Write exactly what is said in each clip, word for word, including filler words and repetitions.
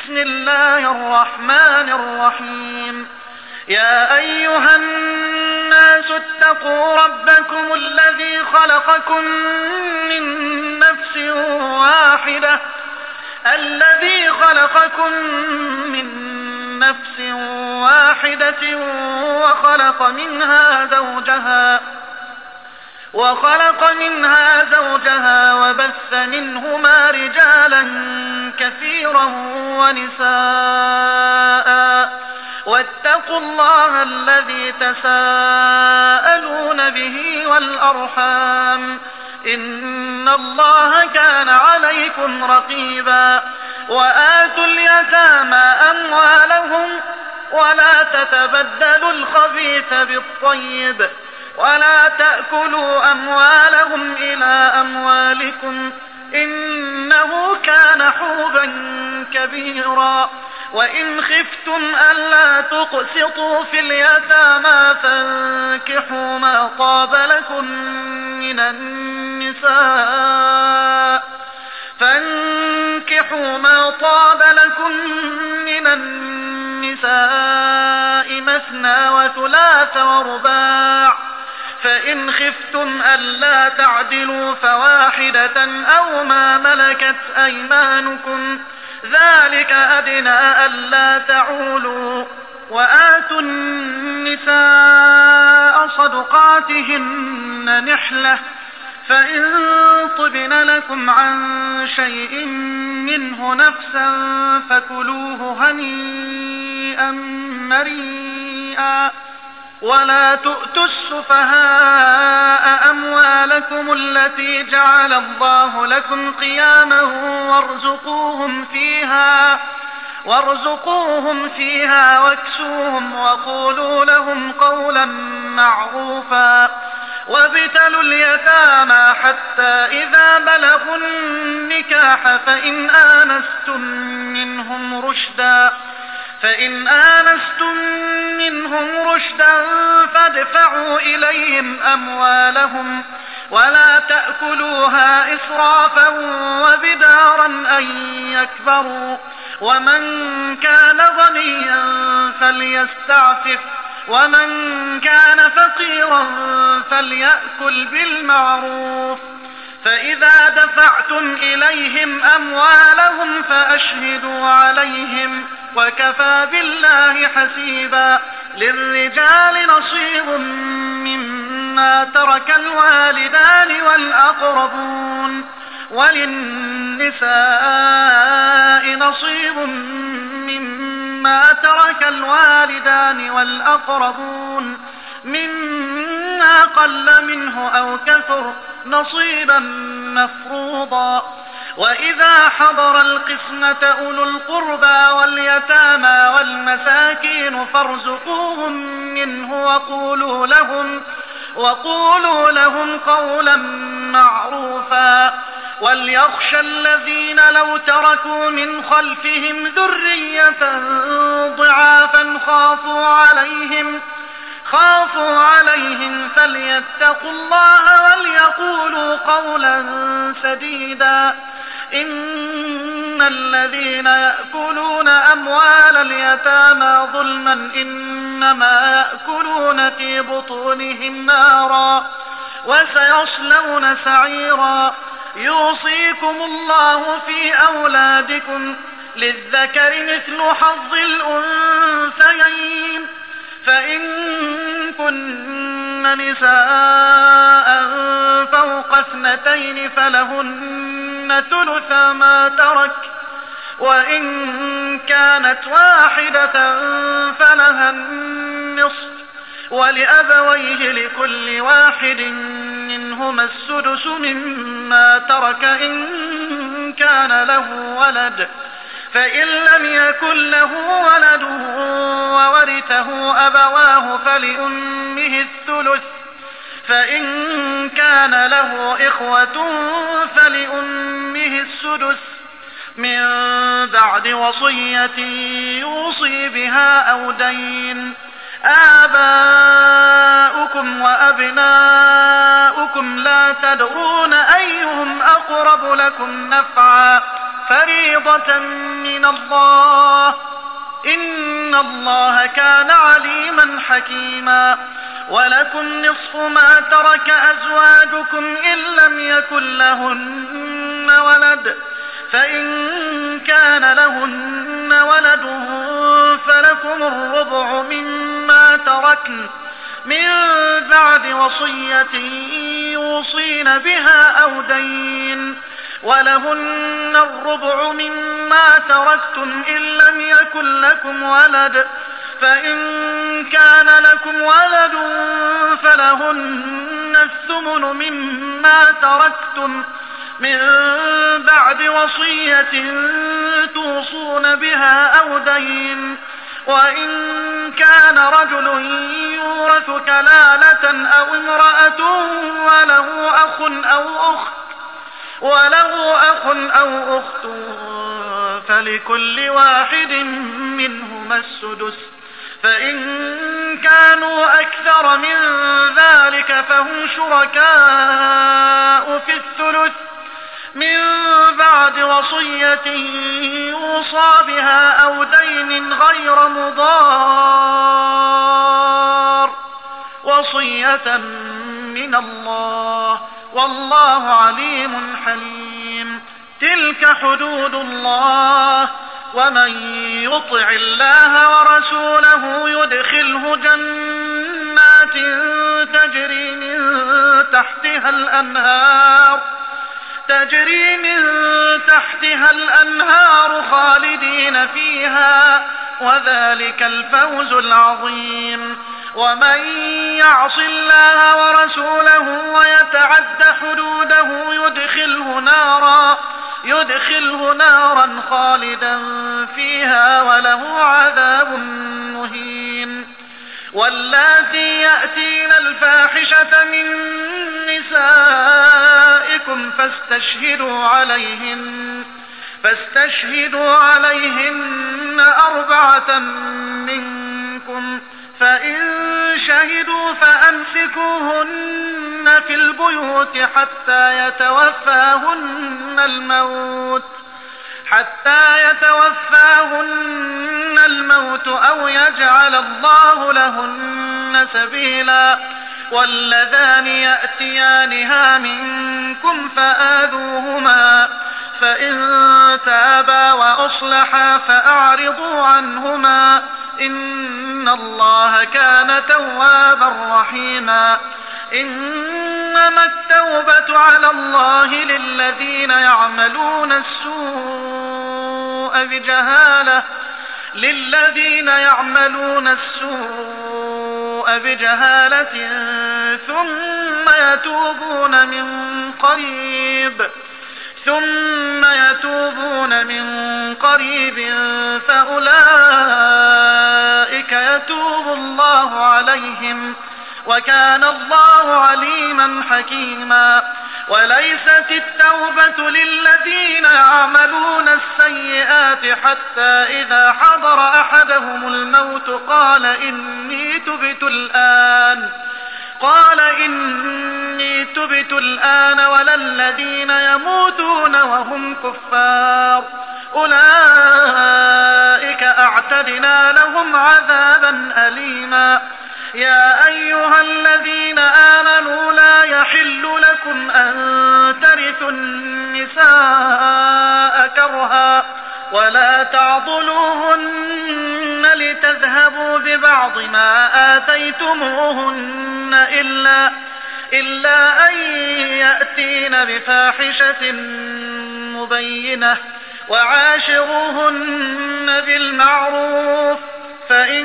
بسم الله الرحمن الرحيم. يا أيها الناس اتقوا ربكم الذي خلقكم من نفس واحدة الذي خلقكم من نفس واحدة وخلق منها زوجها وخلق منها زوجها وبث منهما رجالا كثيرا ونساء واتقوا الله الذي تساءلون به والأرحام إن الله كان عليكم رقيبا. وآتوا اليتامى أموالهم ولا تتبدلوا الخبيث بالطيب ولا تأكلوا أموالهم إلى أموالكم إنه كان حوبا كبيرا. وإن خفتم ألا تقسطوا في اليتامى فانكحوا ما طاب لكم من النساء فانكحوا ما طاب لكم من النساء مثنى وثلاث ورباع فإن خفتم ألا تعدلوا فواحدة أو ما ملكت أيمانكم ذلك أدنى ألا تعولوا. وآتوا النساء صدقاتهن نحلة فإن طبن لكم عن شيء منه نفسا فكلوه هنيئا مريئا. ولا تؤتوا السفهاء أموالكم التي جعل الله لكم قياما وارزقوهم فيها وارزقوهم فيها واكسوهم وقولوا لهم قولا معروفا. وابتلوا اليتامى حتى إذا بلغوا النكاح فإن آنستم منهم رشدا فإن آنستم منهم رشدا فادفعوا إليهم أموالهم ولا تأكلوها إسرافا وبدارا أن يكبروا. ومن كان غنيا فليستعفف ومن كان فقيرا فليأكل بالمعروف. فإذا دفعتم إليهم أموالهم فأشهدوا عليهم وكفى بالله حسيبا. للرجال نصيب مما ترك الوالدان والأقربون وللنساء نصيب مما ترك الوالدان والأقربون مما قل منه أو كثر نصيبا مفروضا. وإذا حضر القسمة أولو القربى واليتامى والمساكين فارزقوهم منه وقولوا لهم, وقولوا لهم قولا معروفا. وليخشى الذين لو تركوا من خلفهم ذرية ضعافا خافوا عليهم خافوا عليهم فليتقوا الله وليقولوا قولا سديدا. إن الذين يأكلون أموال اليتامى ظلما إنما يأكلون في بطونهم نارا وسيصلون سعيرا. يوصيكم الله في أولادكم للذكر مثل حظ الأنثيين فإن كن نساء فوق اثنتين فلهن ثلث ما ترك وإن كانت واحدة فلها النصف ولأبويه لكل واحد منهما السدس مما ترك إن كان له ولد فإن لم يكن له ولد وورثه أبواه فلأمه الثلث فإن كان له إخوة فلأمه السدس من بعد وصية يوصي بها أو دين. آباؤكم وأبناؤكم لا تدرون أيهم أقرب لكم نفعا فريضة من الله إن الله كان عليما حكيما. ولكم نصف ما ترك أزواجكم إن لم يكن لهن ولد، فإن كان لهن ولد فلكم الربع مما تركن من بعد وصية يوصين بها أو دين، ولهن الربع مما تركتم إن لم يكن لكم ولد، فإن كان لكم ولد فلهن الثمن مما تركتم من بعد وصية توصون بها أو دين، وإن كان رجل يورث كلالة أو امرأة وله أخ أو أخت وله أخ أو أخت فلكل واحد منهما السدس، فإن كانوا أكثر من ذلك فهم شركاء في الثلث من بعد وصية يوصى بها أو دين غير مضار، وصية من الله والله عليم حليم. تلك حدود الله، ومن يطع الله ورسوله يدخله جنات تجري من تحتها الأنهار تجري من تحتها الأنهار خالدين فيها، وذلك الفوز العظيم. ومن يعص الله ورسوله ويتعد حدوده يدخله نارا يدخله نارا خالدا فيها وله عذاب مهين. واللاتي يأتين الفاحشة من نسائكم فاستشهدوا عليهن فاستشهدوا عليهن أربعة منكم، فإن شهدوا فأمسكوهن في البيوت حتى يتوفاهن الموت حتى يتوفاهن الموت أو يجعل الله لهن سبيلا. واللذان يأتيانها منكم فآذوهما، فإن تابا وأصلحا فأعرضوا عنهما إن الله كان توابا رحيما. إنما التوبة على الله للذين يعملون السوء بجهالة للذين يعملون السوء بجهالة ثم يتوبون من قريب ثم يتوبون من قريب فأولئك يتوب الله عليهم، وكان الله عليما حكيما. وليست التوبة للذين يعملون السيئات حتى إذا حضر أحدهم الموت قال إني تبت الآن قال إني تبت الآن ولا الذين يموتون وهم كفار أولئك أعتدنا لهم عذابا أليما. يا أيها الذين آمنوا لا يحل لكم أن ترثوا النساء كرها ولا تعضلوهن لتذهبوا ببعض ما آتيتموهن إلا, إلا أن يأتين بفاحشة مبينة وعاشروهن بالمعروف، فإن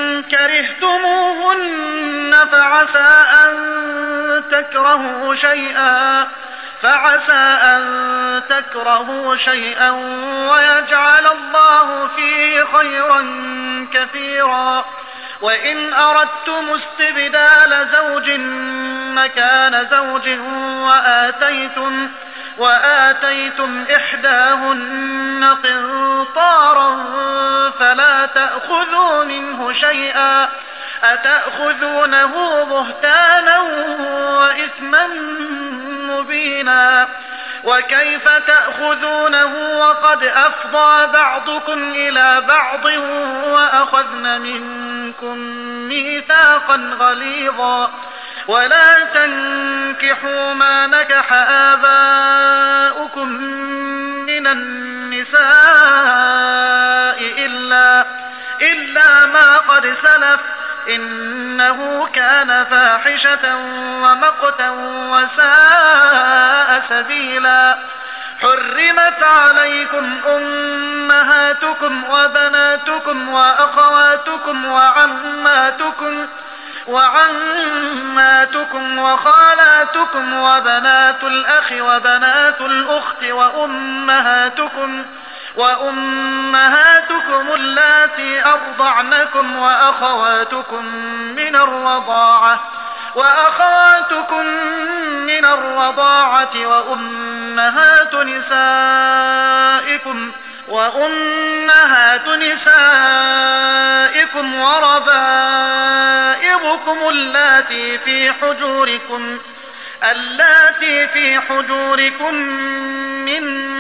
كرهتموهن فعسى أن تكرهوا شيئا فعسى أن تكرهوا شيئا ويجعل الله فيه خيرا كثيرا. وإن أردتم استبدال زوج مكان زوج وآتيتم وآتيتم إحداهن قنطارا فلا تأخذوا منه شيئا أتأخذونه بهتانا وإثما مبينا. وكيف تأخذونه وقد أفضى بعضكم إلى بعض وأخذن منكم ميثاقا غليظا ولا تنكحوا ما نكح آباؤكم من النساء إلا, إلا ما قد سلف إنه كان فاحشة ومقتا وساء سبيلا. حرمت عليكم أمهاتكم وبناتكم وأخواتكم وعماتكم وعماتكم وخالاتكم وبنات الأخ وبنات الأخت وأمهاتكم وأمهاتكم اللاتي أرضعنكم وأخواتكم من الرضاعة وأخواتكم من الرضاعة وأمهات نسائكم وأمهات نسائكم وربائبكم اللاتي في حجوركم اللاتي في حجوركم من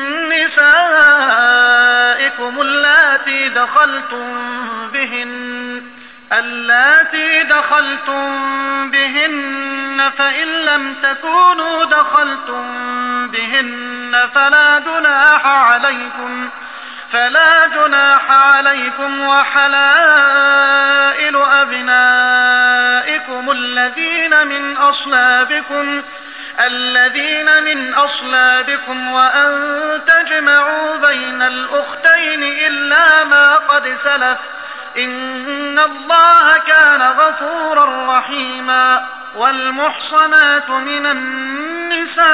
نسائكم اللاتي دخلتم بهن اللاتي دخلتم بهن فإن لم تكونوا دخلتم بهن فلا جناح عليكم فلا جناح عليكم وحلائل أبنائكم الذين من أصلابكم الذين من أصلابكم وأن تجمعوا بين الأختين إلا ما قد سلف إن الله كان غفورا رحيما. والمحصنات من النساء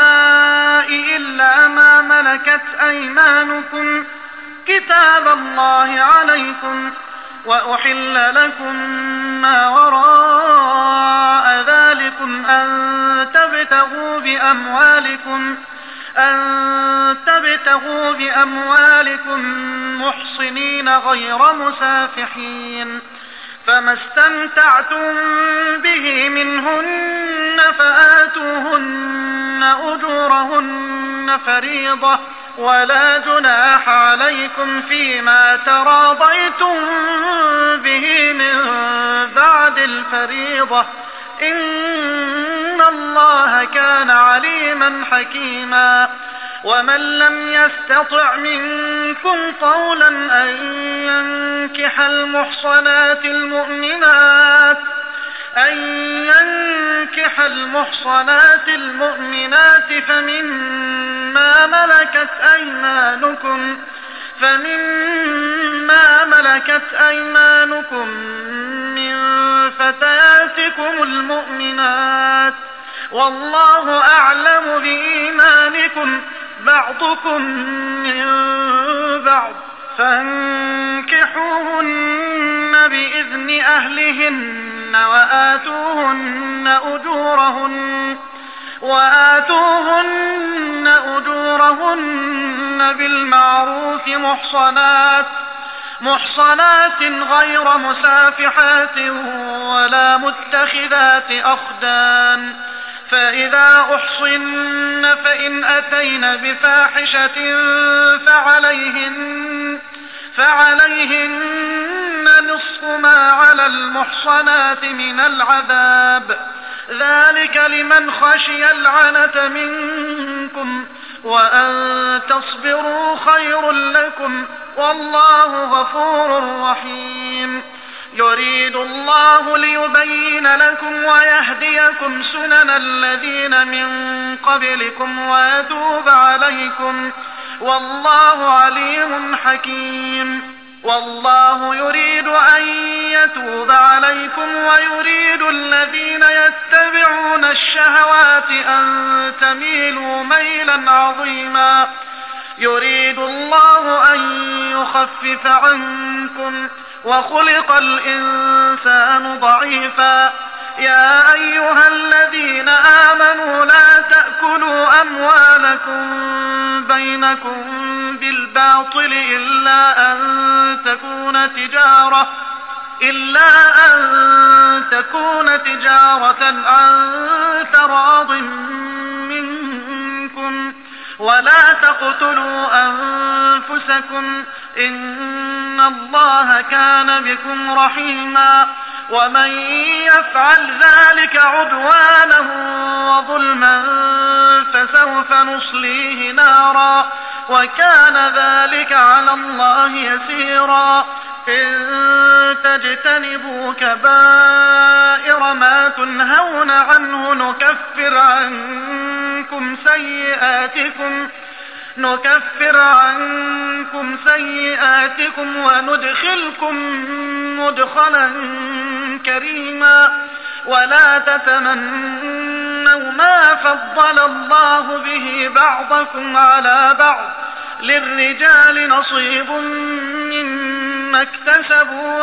إلا ما ملكت أيمانكم كتاب الله عليكم وأحل لكم ما وراء ذلكم أن تبتغوا بأموالكم أن تبتغوا بأموالكم محصنين غير مسافحين فما استمتعتم به منهن فآتوهن أجورهن فريضة ولا جناح عليكم فيما تراضيتم به من بعد الفريضة إن الله كان عليما حكيما. ومن لم يستطع منكم طولا أن ينكح المحصنات المؤمنات أن ينكح المحصنات المؤمنات فمما ملكت أيمانكم فمما ملكت أيمانكم من فتياتكم المؤمنات والله أعلم بإيمانكم بعضكم من بعض فانكحوهن بإذن أهلهن وآتوهن أجورهن وآتوهن أجورهن بالمعروف محصنات محصنات غير مسافحات ولا متخذات أخدان فإذا أحصن فإن أتين بفاحشة فعليهن فعليهن نصف ما على المحصنات من العذاب ذلك لمن خشي العنة منكم وأن تصبروا خير لكم والله غفور رحيم. يريد الله ليبين لكم ويهديكم سنن الذين من قبلكم ويتوب عليكم والله عليم حكيم. والله يريد أن يتوب عليكم ويريد الذين يتبعون الشهوات أن تميلوا ميلا عظيما. يريد الله أن يخفف عنكم وخلق الإنسان ضعيفا. يا أيها الذين آمنوا لا تأكلوا أموالكم بينكم بالباطل إلا أن تكون تجارة إلا أن تكون تجارة عن تراض منكم ولا تقتلوا أنفسكم إن الله كان بكم رحيما ومن يفعل ذلك عدوانا وظلما فسوف نصليه نارا وكان ذلك على الله يسيرا إن تجتنبوا كبائر ما تنهون عنه نكفر عنكم سيئاتكم نكفر عنكم سيئاتكم وندخلكم مدخلا كريما ولا تتمنوا ما فضل الله به بعضكم على بعض للرجال نصيب مما اكتسبوا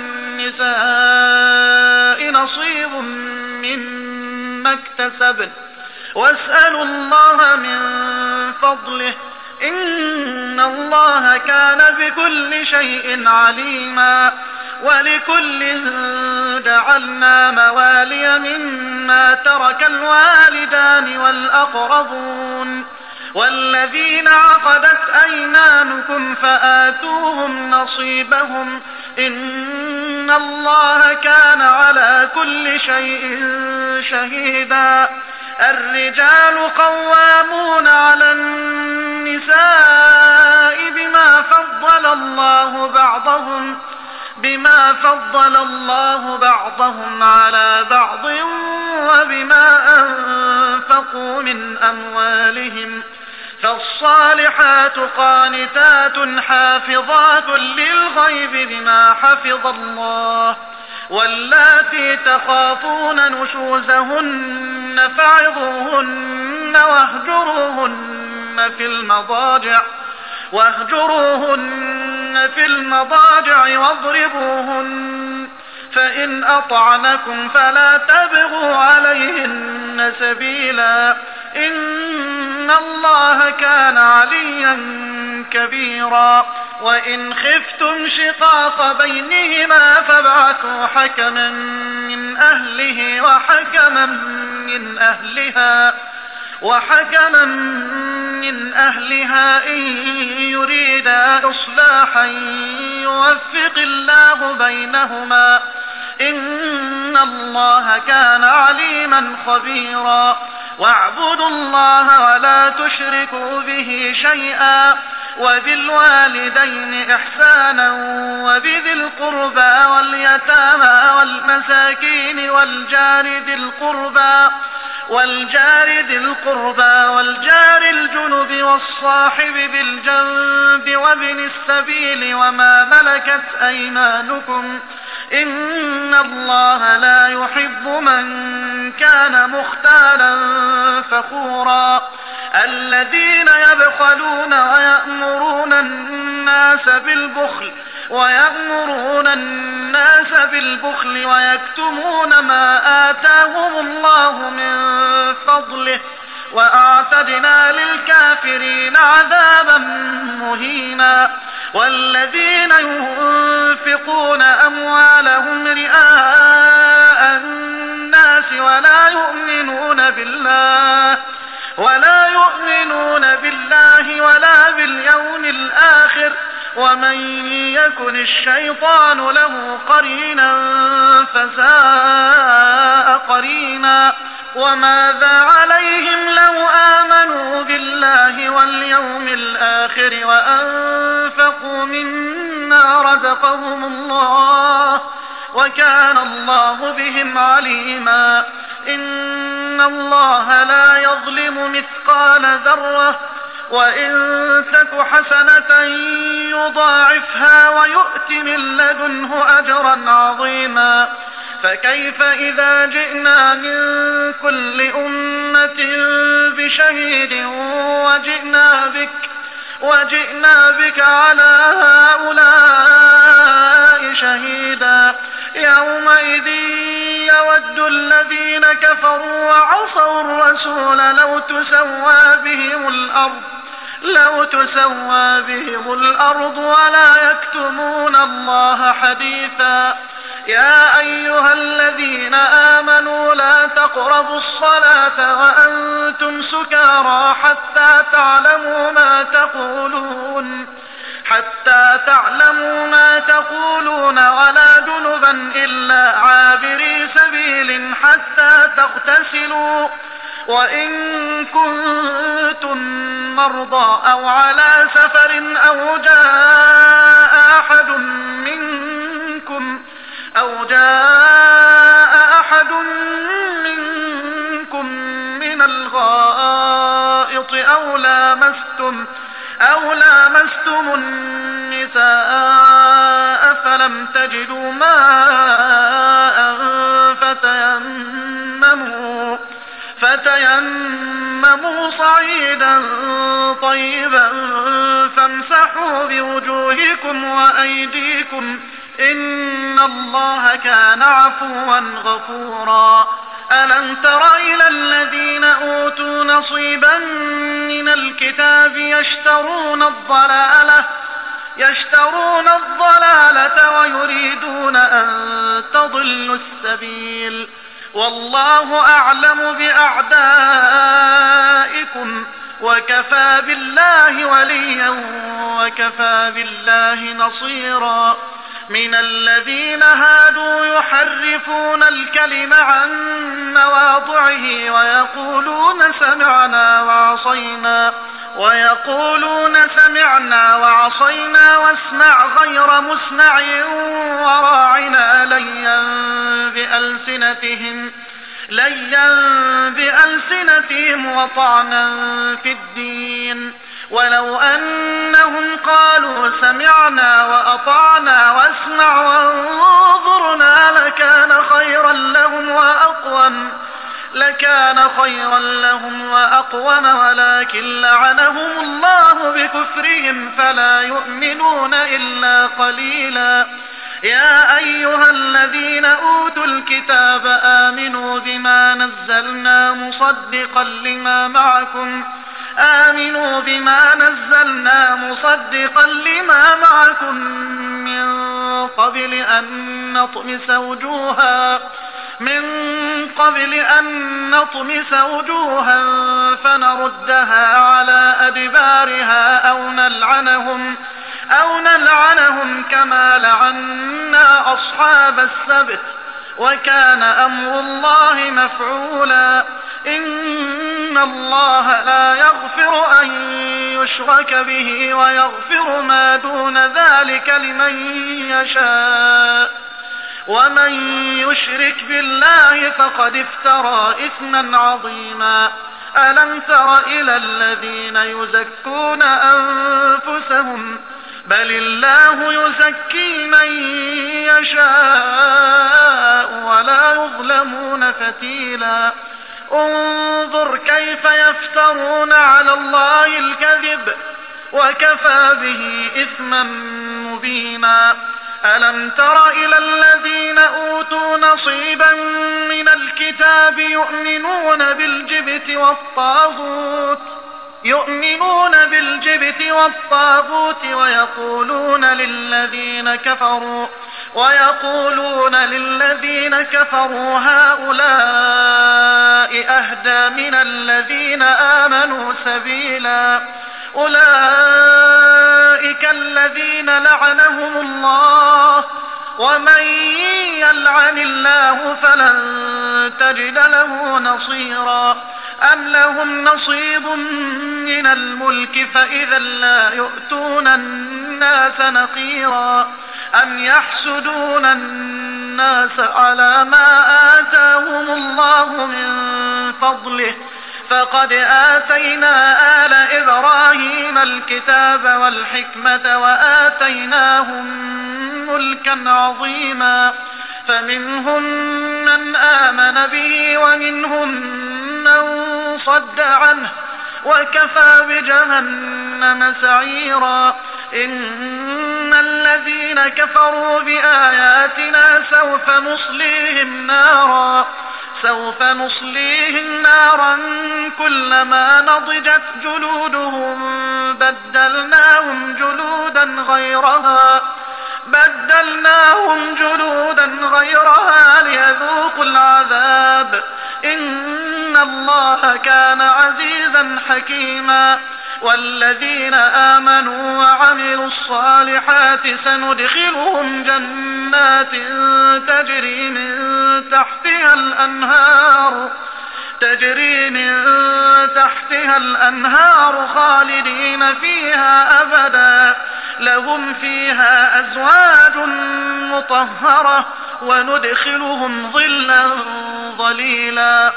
وللنساء نصيب مما اكتسبن واسألوا الله من فضله إن الله كان بكل شيء عليما ولكل جعلنا موالي مما ترك الوالدان والأقربون والذين عقدت أيمانكم فآتوهم نصيبهم إن الله كان على كل شيء شهيدا الرجال قوامون على النساء بما فضل الله بعضهم بما فضل الله بعضهم على بعض وبما أنفقوا من أموالهم فالصالحات قانتات حافظات للغيب بما حفظ الله واللاتي تخافون نشوزهن فعظوهن واهجروهن في المضاجع واهجروهن في المضاجع واضربوهن فإن أطعنكم فلا تبغوا عليهن سبيلا إن الله كان عليا كبيرا وإن خفتم شقاق بينهما فابعثوا حكما من أهله وحكما من أهلها وحكما من أهلها إن يريدا إصلاحا يوفق الله بينهما إن الله كان عليما خبيرا واعبدوا الله ولا تشركوا به شيئا وبالوالدين إحسانا وبذي القربى واليتامى والمساكين والجار ذي القربى والجار ذي القربى والجار الجنب والصاحب بالجنب وابن السبيل وما ملكت أيمانكم إن الله لا يحب من كان مختالا فخورا الذين يبخلون ويأمرون الناس بالبخل ويأمرون الناس بالبخل ويكتمون ما آتاهم الله من فضله وأعتدنا للكافرين عذابا مهينا والذين ينفقون أموالهم رئاء الناس ولا يؤمنون بالله ولا يؤمنون بالله ولا باليوم الآخر ومن يكن الشيطان له قرينا فساء قرينا وماذا عليهم لو آمنوا بالله واليوم الآخر وأنفقوا مما رزقهم الله وكان الله بهم عليما إن الله لا يظلم مثقال ذرة وإن تك حسنة يضاعفها ويؤت من لدنه أجرا عظيما فكيف إذا جئنا من كل أمة بشهيد وجئنا بك وجئنا بك على هؤلاء شهيدا يومئذ يود الذين كفروا وعصوا الرسول لو تسوى بهم الأرض لو تسوى بهم الأرض ولا يكتمون الله حديثا يا أيها الذين آمنوا لا تقربوا الصلاة وأنتم سكارى حتى تعلموا ما تقولون حتى تعلموا ما تقولون ولا جنبا إلا عابري سبيل حتى تغتسلوا وإن كنتم مرضى أو على سفر أو جاء أحد منكم أو جاء أحد منكم من الغائط أو لامستم أو لامستم النساء فلم تجدوا ماء فتيمموا فتيمموا صعيدا طيبا فامسحوا بوجوهكم وأيديكم إن الله كان عفوا غفورا. ألم تر إلى الذين أوتوا نصيبا من الكتاب يشترون الضلالة يشترون الضلالة ويريدون أن تضلوا السبيل والله أعلم بأعدائكم وكفى بالله وليا وكفى بالله نصيرا. من الذين هادوا يحرفون الكلم عن مواضعه ويقولون سمعنا وعصينا ويقولون سمعنا وعصينا واسمع غير مسمع وراعنا ليا بألسنتهم ليا بألسنتهم وطعنا في الدين ولو أنهم قالوا سمعنا وأطعنا واسمع وانظرنا لكان خيرا لهم وأقوم لكان خيرا لهم وأقوم ولكن لعنهم الله بكفرهم فلا يؤمنون إلا قليلا. يا أيها الذين أوتوا الكتاب آمنوا بما نزلنا مصدقا لما معكم آمنوا بما نزلنا مصدقا لما معكم من قبل أن نطمس وجوها من قبل أن نطمس وجوها فنردها على أدبارها أو نلعنهم أو نلعنهم كما لعنا أصحاب السبت وكان أمر الله مفعولا. إن الله لا يغفر أن يشرك به ويغفر ما دون ذلك لمن يشاء ومن يشرك بالله فقد افترى إثما عظيما. ألم تر إلى الذين يزكون أنفسهم بل الله يزكي من يشاء ولا يظلمون فتيلا. انظر كيف يفترون على الله الكذب وكفى به إثما مبينا. ألم تر إلى الذين أوتوا نصيبا من الكتاب يؤمنون بالجبت والطاغوت يؤمنون بالجبت والطاغوت ويقولون للذين كفروا ويقولون للذين كفروا هؤلاء أهدى من الذين آمنوا سبيلا. أولئك الذين لعنهم الله ومن يلعن الله فلن تجد له نصيرا. أم لهم نصيب من الملك فإذا لا يؤتون الناس نقيرا. أم يحسدون الناس على ما آتاهم الله من فضله فقد آتينا آل إبراهيم الكتاب والحكمة وآتيناهم ملكا عظيما. فمنهم من آمن به ومنهم من صد عنه وكفى بجهنم سعيرا. إن الذين كفروا بآياتنا سوف نصليهم نارا سوف نصليهم نارا كلما نضجت جلودهم بدلناهم جلودا غيرها بدلناهم جلودا غيرها ليذوقوا العذاب إن الله كان عزيزا حكيما. والذين آمنوا وعملوا الصالحات سندخلهم جنات تجري من تحتها الأنهار تجري من تحتها الأنهار خالدين فيها أبدا لهم فيها أزواج مطهرة وندخلهم ظلا ظليلا.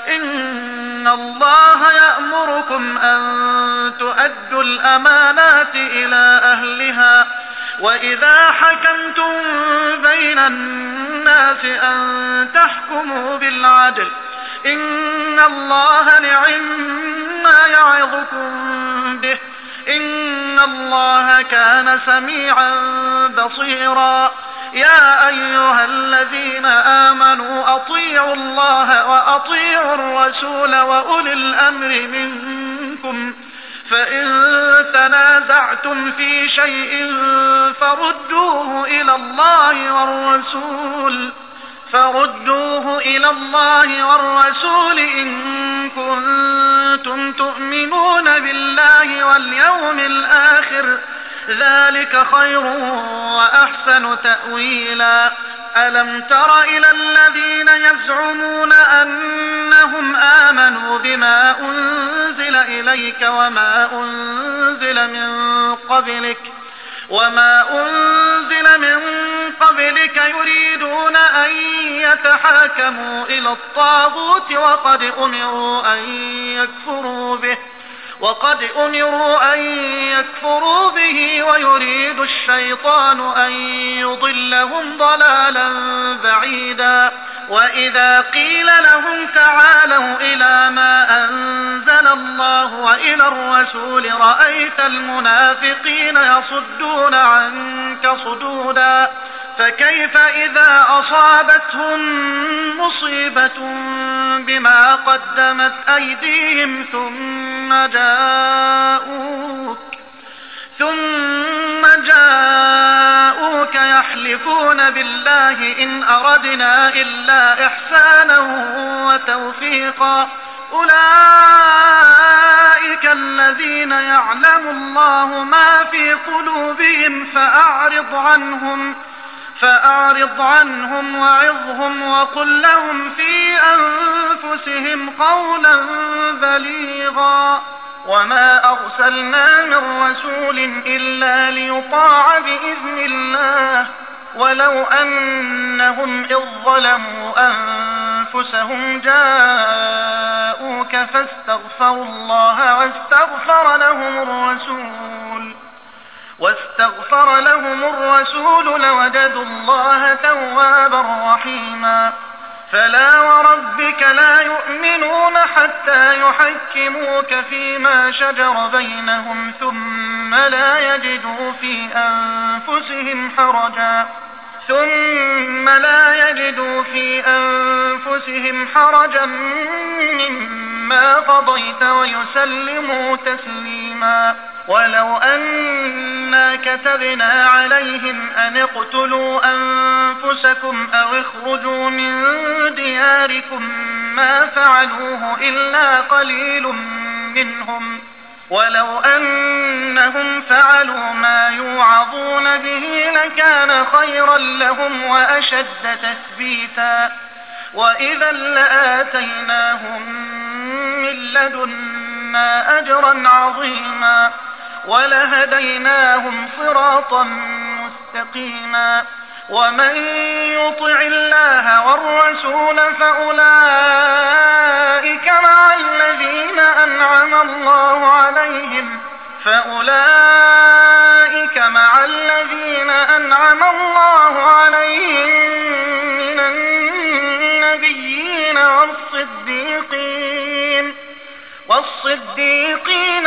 إن الله يأمركم أن تؤدوا الأمانات إلى أهلها وإذا حكمتم بين الناس أن تحكموا بالعدل إن الله نعما يعظكم به إن الله كان سميعا بصيرا. يا أيها الذين آمنوا أطيعوا الله وأطيعوا الرسول وأولي الأمر منكم فإن تنازعتم في شيء فردوه إلى الله والرسول فردوه إلى الله والرسول إن كنتم تؤمنون بالله واليوم الآخر ذلك خير وأحسن تأويلا. ألم تر إلى الذين يزعمون أنهم آمنوا بما أنزل إليك وما أنزل من قبلك وما أنزل من قبلك يريدون أن يتحاكموا إلى الطاغوت وقد أمروا أن يكفروا به وقد أمروا أن يكفروا به ويريد الشيطان أن يضلهم ضلالا بعيدا. وإذا قيل لهم تعالوا إلى ما أنزل الله وإلى الرسول رأيت المنافقين يصدون عنك صدودا. فكيف إذا أصابتهم مصيبة بما قدمت أيديهم ثم جاءوك ثم جاءوك يحلفون بالله إن أردنا إلا إحسانا وتوفيقا أولئك الذين يعلم الله ما في قلوبهم فأعرض عنهم فأعرض عنهم وعظهم وقل لهم في أنفسهم قولا بليغا. وما أرسلنا من رسول إلا ليطاع بإذن الله ولو أنهم إذ ظلموا أنفسهم جاءوك فاستغفروا الله واستغفر لهم الرسول واستغفر لهم الرسول لوجدوا الله توابا رحيما. فلا وربك لا يؤمنون حتى يحكموك فيما شجر بينهم ثم لا يجدوا في أنفسهم حرجا ثم لا يجدوا في أنفسهم حرجا مما قضيت ويسلموا تسليما. ولو أنا كتبنا عليهم أن اقتلوا أنفسكم أو اخرجوا من دياركم ما فعلوه إلا قليل منهم ولو أنهم فعلوا ما يوعظون به لكان خيرا لهم وأشد تثبيتا. وإذا لآتيناهم من لدنا أجرا عظيما ولهديناهم صراطا مستقيما. ومن يطع الله والرسول فأولئك مع الذين أنعم الله عليهم فأولئك مع الذين أنعم الله عليهم من النبيين والصديقين والصديقين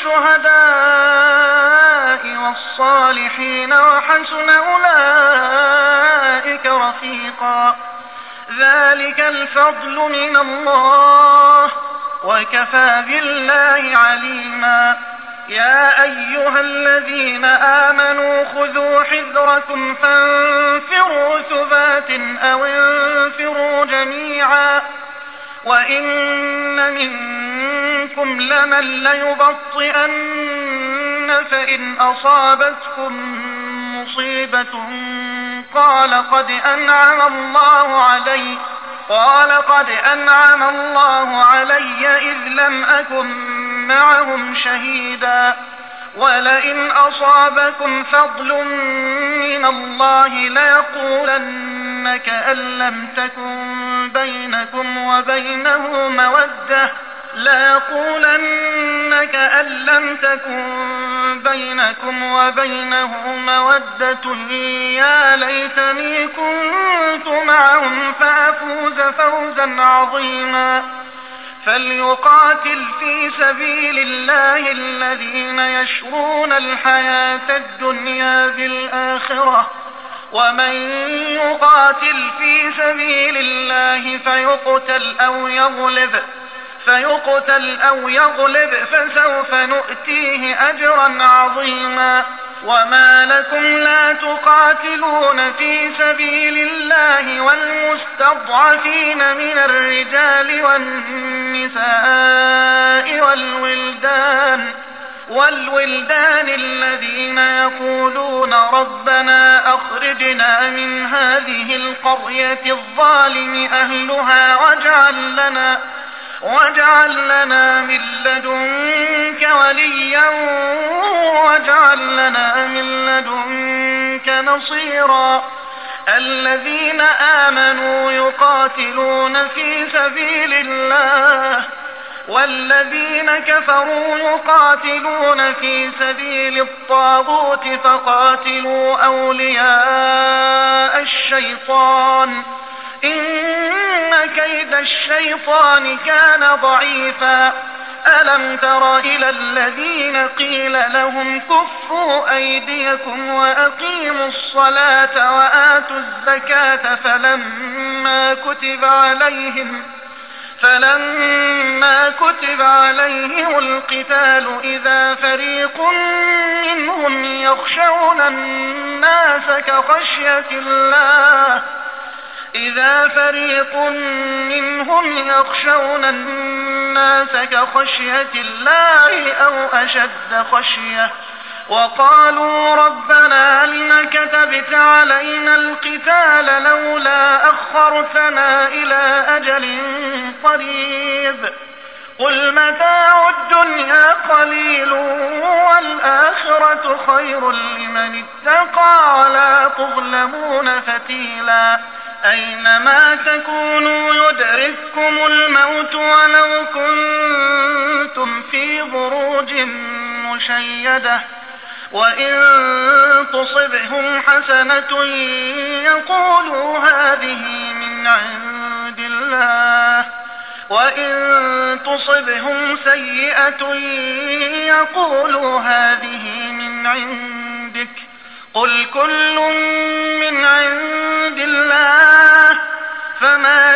والشهداء والصالحين وحسن أولئك رفيقا. ذلك الفضل من الله وكفى بالله عليما. يا أيها الذين آمنوا خذوا حذركم فانفروا ثبات أو انفروا جميعا وإن منكم لمن ليبطئن فإن أصابتكم مصيبة قال قد أنعم الله علي قال قد أنعم الله علي إذ لم أكن معهم شهيدا ولئن أصابكم فضل من الله ليقولن كأن لم تكن بينكم وبينه مودة ليقولن كأن لم تكن بينكم وبينه مودة يا ليتني كنت معهم فأفوز فوزا عظيما فليقاتل في سبيل الله الذين يشرون الحياة الدنيا بالآخرة ومن يقاتل في سبيل الله فيقتل أو يغلب فيقتل أو يغلب فسوف نؤتيه أجرا عظيما وما لكم لا تقاتلون في سبيل الله والمستضعفين من الرجال والنساء والولدان والولدان الذين يقولون ربنا أخرجنا من هذه القرية الظالم أهلها واجعل لنا واجعل لنا من لدنك وليا واجعل لنا من لدنك نصيرا الذين آمنوا يقاتلون في سبيل الله والذين كفروا يقاتلون في سبيل الطاغوت فقاتلوا أولياء الشيطان إن كيد الشيطان كان ضعيفا ألم تر إلى الذين قيل لهم كفوا أيديكم وأقيموا الصلاة وآتوا الزكاة فلما كتب عليهم فلما كتب عليهم القتال إذا فريق منهم يخشون الناس كخشية الله إذا فريق منهم يخشون الناس كخشية الله أو أشد خشية وقالوا ربنا لم كتبت علينا القتال لولا أخرتنا إلى أجل قريب قل متاع الدنيا قليل والآخرة خير لمن اتقى ولا تظلمون فتيلا أينما تكونوا يدرككم الموت ولو كنتم في بروج مشيدة وإن تصبهم حسنة يقولوا هذه من عند الله وإن تصبهم سيئة يقولوا هذه من عندك قل كل من عند الله فما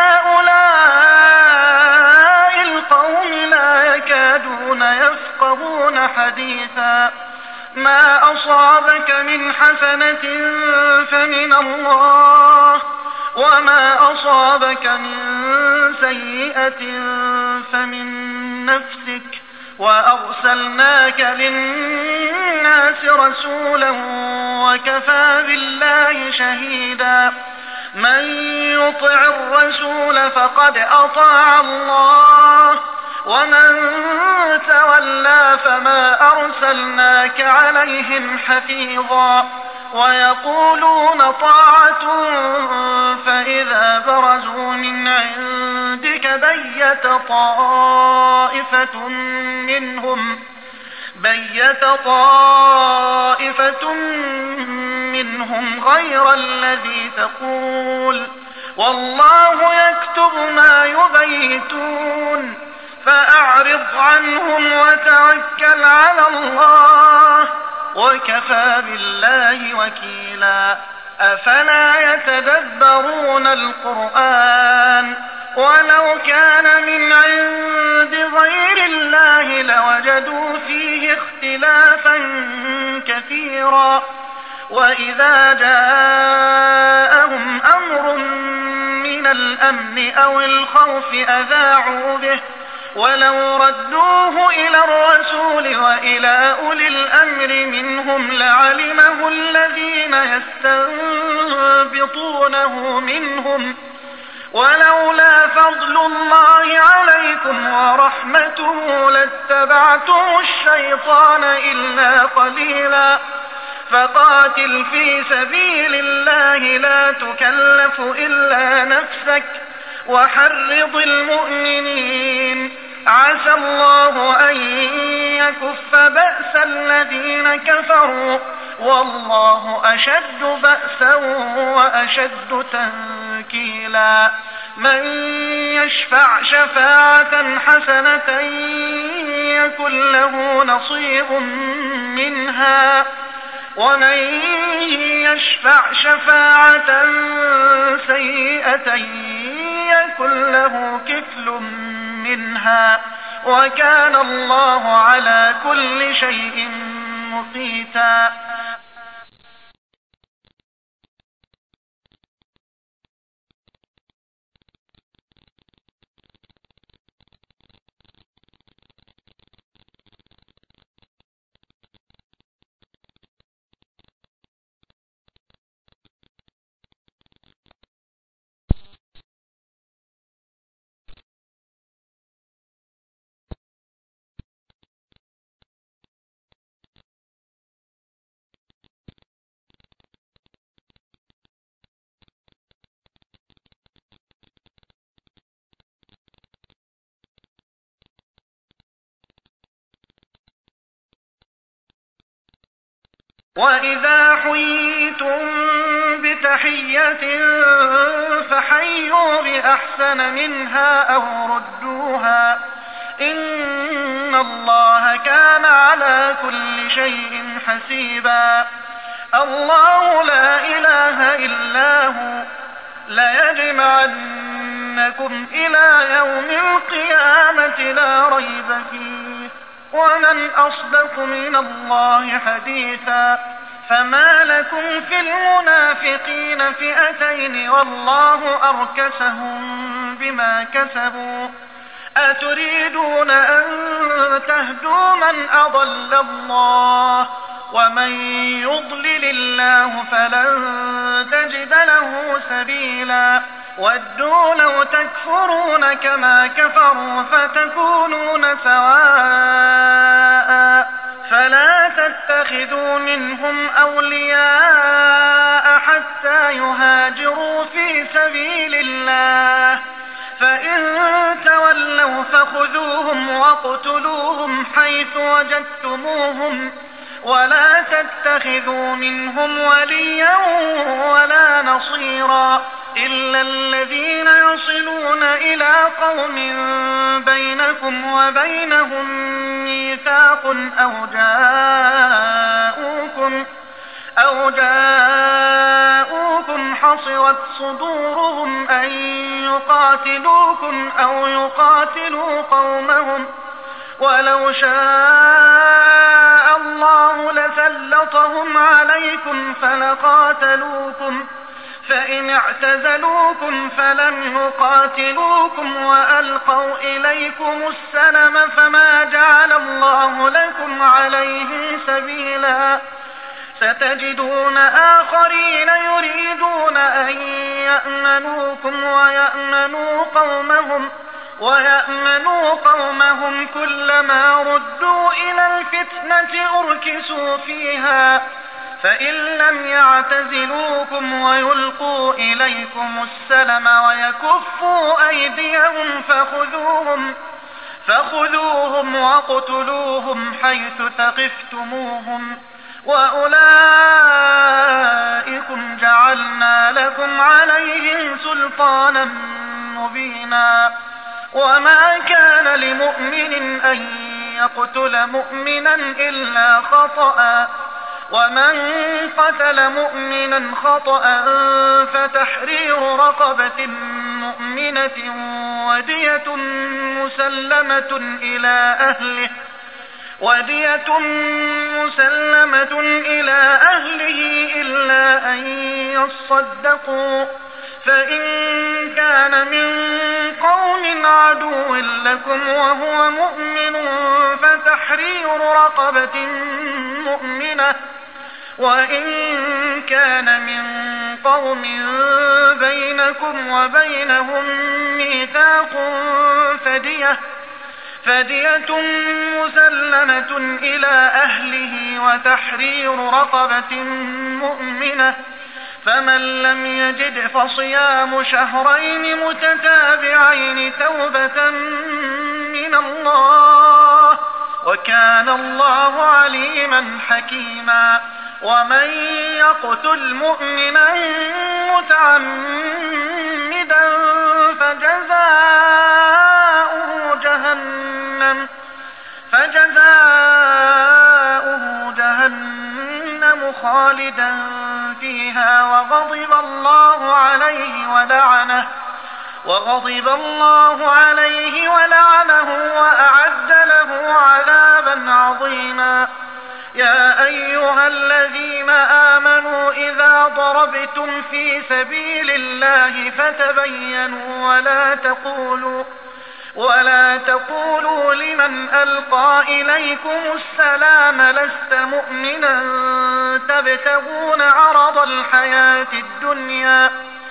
لهؤلاء القوم لا يكادون يفقهون حديثا ما أصابك من حسنة فمن الله وما أصابك من سيئة فمن نفسك وأرسلناك للناس رسولا وكفى بالله شهيدا من يطع الرسول فقد أطاع الله ومن تولى فما أرسلناك عليهم حفيظا ويقولون طاعة فإذا برزوا من عندك بيت طائفة منهم بيت طائفة منهم غير الذي تقول والله يكتب ما يبيتون فأعرض عنهم وتوكل على الله وكفى بالله وكيلا أفلا يتدبرون القرآن ولو كان من عند غير الله لوجدوا فيه اختلافا كثيرا. وإذا جاءهم أمر من الأمن أو الخوف أذاعوا به ولو ردوه إلى الرسول وإلى أولي الأمر منهم لعلمه الذين يستنبطونه منهم ولولا فضل الله عليكم ورحمته لاتبعتم الشيطان إلا قليلا. فقاتل في سبيل الله لا تكلف إلا نفسك وحرض المؤمنين عسى الله أن يكف بأس الذين كفروا والله أشد بأسا وأشد تنكيلا. من يشفع شفاعة حسنة يكن له نصيب منها ومن يشفع شفاعة سيئة يكن له كفل منها وكان الله على كل شيء مقيتا. وإذا حييتم بتحية فحيوا بأحسن منها أو ردوها إن الله كان على كل شيء حسيبا. الله لا إله إلا هو ليجمعنكم إلى يوم القيامة لا ريب فيه ومن أصدق من الله حديثا. فما لكم في المنافقين فئتين والله أركسهم بما كسبوا أتريدون أن تهدوا من أضل الله ومن يضلل الله فلن تجد له سبيلا. ودوا لو تكفرون كما كفروا فتكونون سواء فلا تتخذوا منهم أولياء حتى يهاجروا في سبيل الله فإن تولوا فخذوهم واقتلوهم حيث وجدتموهم ولا تتخذوا منهم وليا ولا نصيرا إلا الذين يصلون إلى قوم بينكم وبينهم ميثاق أو جاءوكم أو جاءوكم حصرت صدورهم أن يقاتلوكم أو يقاتلوا قومهم ولو شاء الله لسلطهم عليكم فلقاتلوكم فإن اعتزلوكم فلم يقاتلوكم وألقوا إليكم السلم فما جعل الله لكم عليهم سبيلا. ستجدون آخرين يريدون أن يأمنوكم ويأمنوا قومهم ويأمنوا قومهم كلما ردوا إلى الفتنة أركسوا فيها فإن لم يعتزلوكم ويلقوا إليكم السلم ويكفوا أيديهم فخذوهم فخذوهم واقتلوهم حيث ثقفتموهم وأولئكم جعلنا لكم عليهم سلطانا مبينا. وما كان لمؤمن أن يقتل مؤمنا إلا خطأ ومن قتل مؤمنا خطأ فتحرير رقبة مؤمنة ودية مسلمة إلى أهله ودية مسلمة إلى أهله إلا أن يصدقوا فإن كان من قوم عدو لكم وهو مؤمن فتحرير رقبة مؤمنة وإن كان من قوم بينكم وبينهم ميثاق فدية فدية مسلمة إلى أهله وتحرير رقبة مؤمنة فمن لم يجد فصيام شهرين متتابعين توبة من الله وكان الله عليما حكيما. ومن يقتل مؤمنا متعمدا فجزاؤه جهنم فجزاؤه جهنم خالدا فيها وغضب الله عليه ولعنه وغضب الله عليه ولعنه وأعد له عذابا عظيما. يا أيها الذين آمنوا إذا ضربتم في سبيل الله فتبينوا ولا تقولوا ولا تقولوا لمن ألقى إليكم السلام لست مؤمنا تبتغون عرض الحياة الدنيا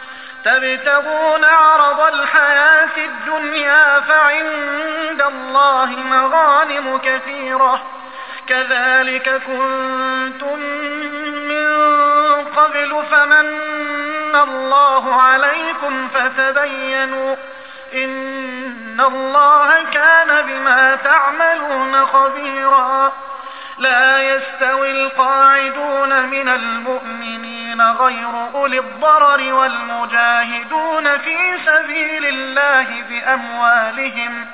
تبتغون عرض الحياة الدنيا فعند الله مغانم كثيرة كذلك كنتم من قبل فمن الله عليكم فتبينوا إن الله كان بما تعملون خبيرا. لا يستوي القاعدون من المؤمنين غير أولي الضرر والمجاهدون في سبيل الله بأموالهم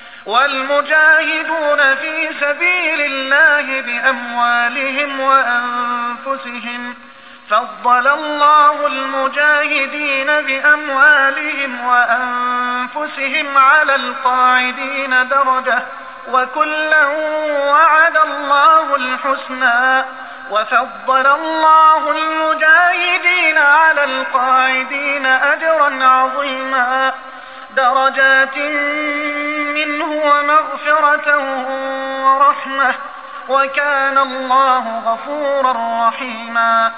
والمجاهدون في سبيل الله بأموالهم وأنفسهم فضل الله المجاهدين بأموالهم وأنفسهم على القاعدين درجة وكلا وعد الله الحسنى وفضل الله المجاهدين على القاعدين أجرا عظيما درجات منه ومغفرة ورحمة وكان الله غفورا رحيما.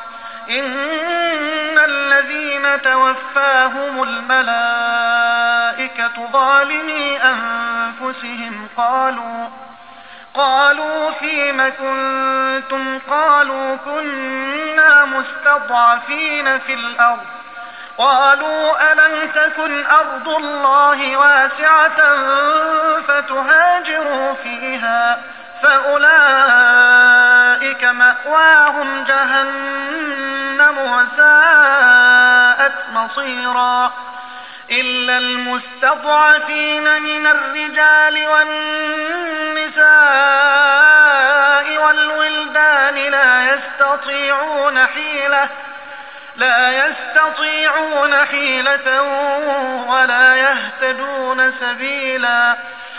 إن الذين توفاهم الملائكة ظالمي أنفسهم قالوا قالوا فيم كنتم قالوا كنا مستضعفين في الأرض قالوا ألم تكن أرض الله واسعة فتهاجروا فيها فأولئك مأواهم جهنم وساءت مصيرا. إلا المستضعفين من الرجال والنساء والولدان لا يستطيعون حيلة لا يستطيعون حيلة ولا يهتدون سبيلا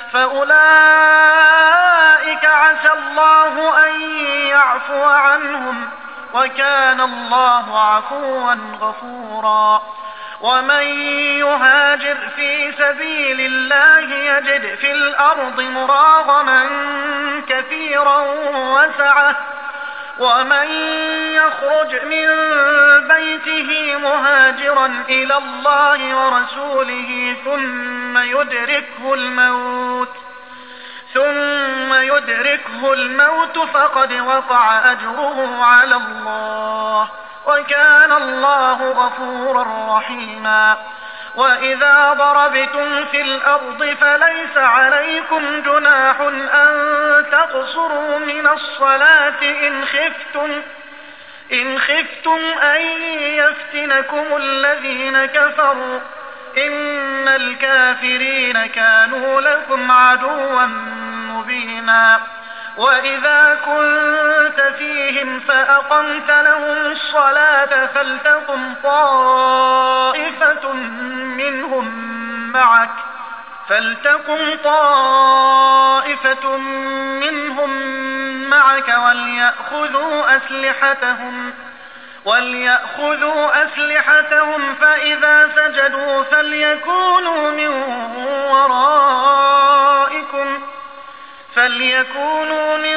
فأولئك عسى الله أن يعفو عنهم وكان الله عفوا غفورا. ومن يهاجر في سبيل الله يجد في الأرض مراغما كثيرا وسعة ومن يخرج من بيته مهاجرا إلى الله ورسوله ثم يدركه الموت ثم يدركه الموت فقد وقع أجره على الله وكان الله غفورا رحيما. وإذا ضربتم في الأرض فليس عليكم جناح أن تقصروا من الصلاة إن خفتم إن خفتم أن يفتنكم الذين كفروا إن الكافرين كانوا لكم عدوا مبينا. وإذا كنت فيهم فأقمت لهم الصلاة فلتقم طائفة منهم معك فلتقم طائفة منهم معك وليأخذوا أسلحتهم وليأخذوا أسلحتهم فإذا سجدوا فليكونوا من ورائكم فليكونوا من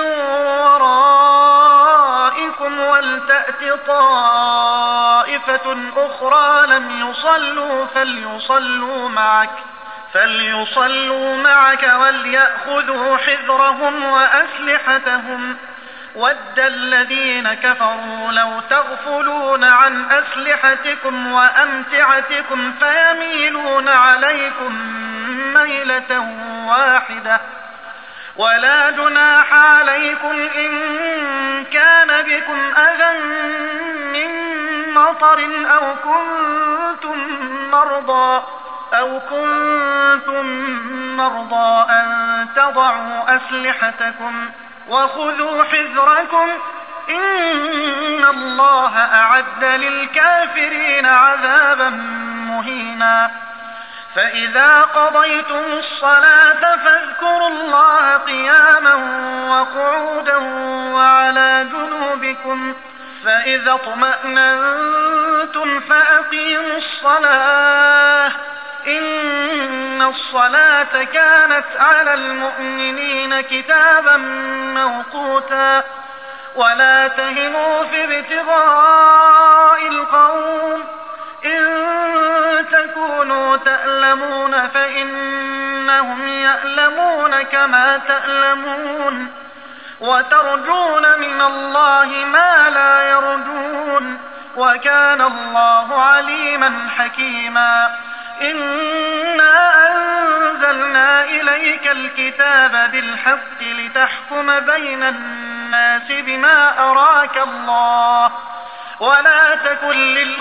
ورائكم ولتأت طائفة أخرى لم يصلوا فليصلوا معك فليصلوا معك وليأخذوا حذرهم وأسلحتهم ود الذين كفروا لو تغفلون عن أسلحتكم وأمتعتكم فيميلون عليكم ميلة واحدة ولا جناح عليكم إن كان بكم أذى من مطر أو كنتم مرضى أو كنتم مرضى أن تضعوا أسلحتكم وخذوا حذركم إن الله أعد للكافرين عذابا مهينا فإذا قضيتم الصلاة فاذكروا الله قياما وقعودا وعلى جنوبكم فإذا اطمأننتم فأقيموا الصلاة إن الصلاة كانت على المؤمنين كتابا موقوتا ولا تهنوا في ابتغاء القوم إن تكونوا تألمون فإنهم يألمون كما تألمون وترجون من الله ما لا يرجون وكان الله عليما حكيما إنا أنزلنا إليك الكتاب بالحق لتحكم بين الناس بما أراك الله ولا تكن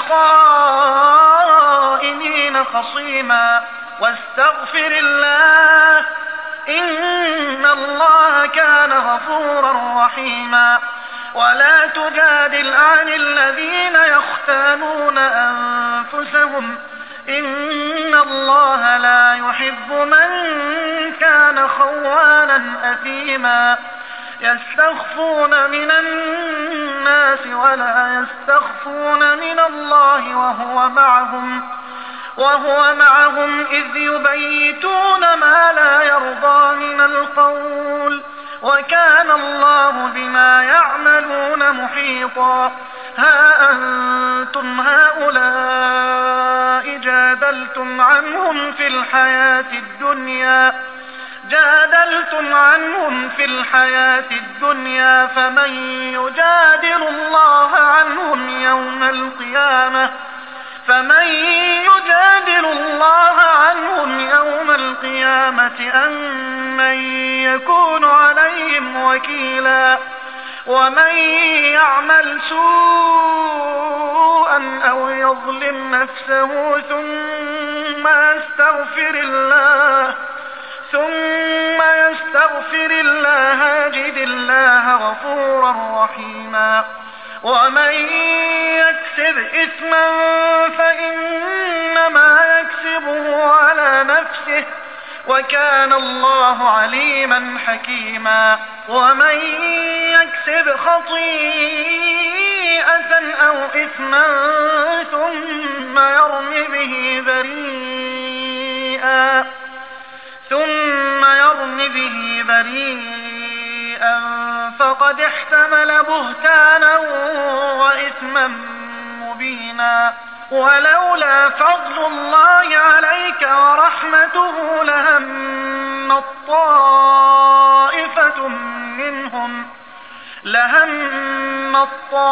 للخائنين خصيما واستغفر الله إن الله كان غفورا رحيما ولا تجادل عن الذين يختانون أنفسهم إن الله لا يحب من كان خوانا أثيما يستخفون من الناس ولا يستخفون من الله وهو معهم وهو معهم إذ يبيتون ما لا يرضى من القول وكان الله بما يعملون محيطا ها أنتم هؤلاء جادلتم عنهم في الحياة الدنيا جادلتم عنهم في الحياة الدنيا فمن يجادل الله عنهم يوم القيامة فمن يجادل الله عنهم يوم القيامة أم من يكون عليهم وكيلا ومن يعمل سوءا أو يظلم نفسه ثم يستغفر الله ثم يستغفر الله يجد الله غفورا رحيما ومن يكسب إثما فإنما يكسبه على نفسه وكان الله عليما حكيما ومن يكسب خطيئة أو إثما ثم يرم به بريئا ثم يرم به بريئا فقد احتمل بهتانا وإثما مبينا ولولا فضل الله عليك ورحمته لهم طائفة منهم لهم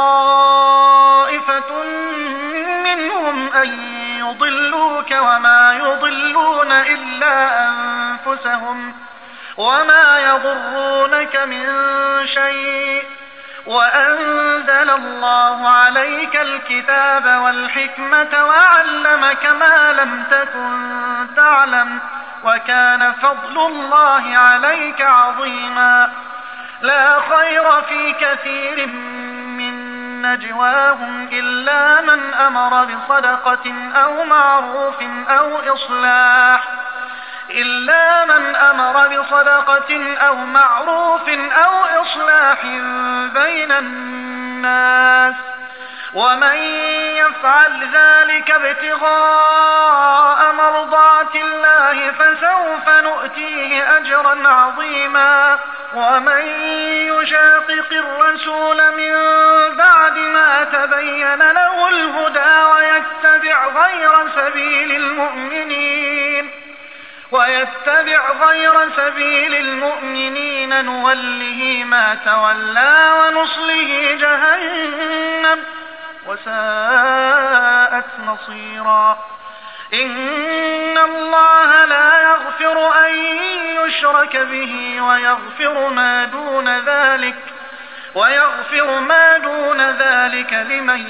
طائفة منهم أن يضلوك وما يضلون إلا أنفسهم وما يضرونك من شيء وأنزل الله عليك الكتاب والحكمة وعلمك ما لم تكن تعلم وكان فضل الله عليك عظيما لا خير في كثير من نجواهم إلا من أمر بصدقة أو معروف أو إصلاح إلا من أمر بصدقة أو معروف أو إصلاح بين الناس ومن يفعل ذلك ابتغاء مرضات الله فسوف نؤتيه أجرا عظيما ومن يشاقق الرسول من بعد ما تبين له الهدى ويتبع غير سبيل المؤمنين ويتبع غير سبيل المؤمنين نوله ما تولى ونصله جهنم وساءت مصيرا إن الله لا يغفر أن يشرك به ويغفر ما دون ذلك ويغفر ما دون ذلك لمن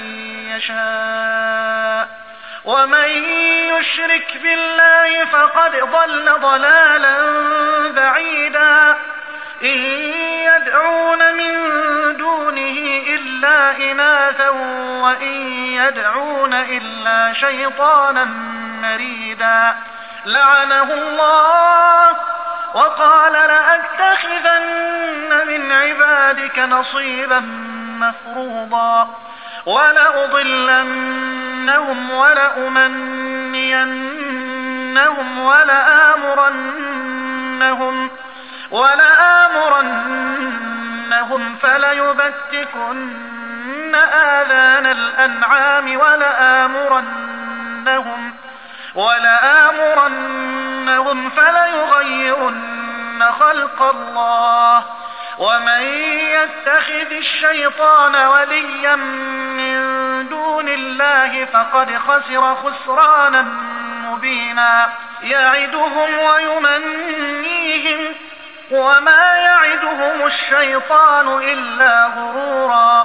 يشاء ومن يشرك بالله فقد ضل ضلالا بعيدا إن يدعون من دونه إلا إناثا وإن يدعون إلا شيطانا مريدا لعنه الله وقال لأتخذن من عبادك نصيبا مفروضا ولأضلنهم ولأمنينهم ولآمرنهم ولآمرنهم فليبتكن آذان الأنعام ولآمرنهم ولآمرنهم فليغيرن خلق الله ومن يتخذ الشيطان وليا من دون الله فقد خسر خسرانا مبينا يعدهم ويمنيهم وما يعدهم الشيطان إلا غرورا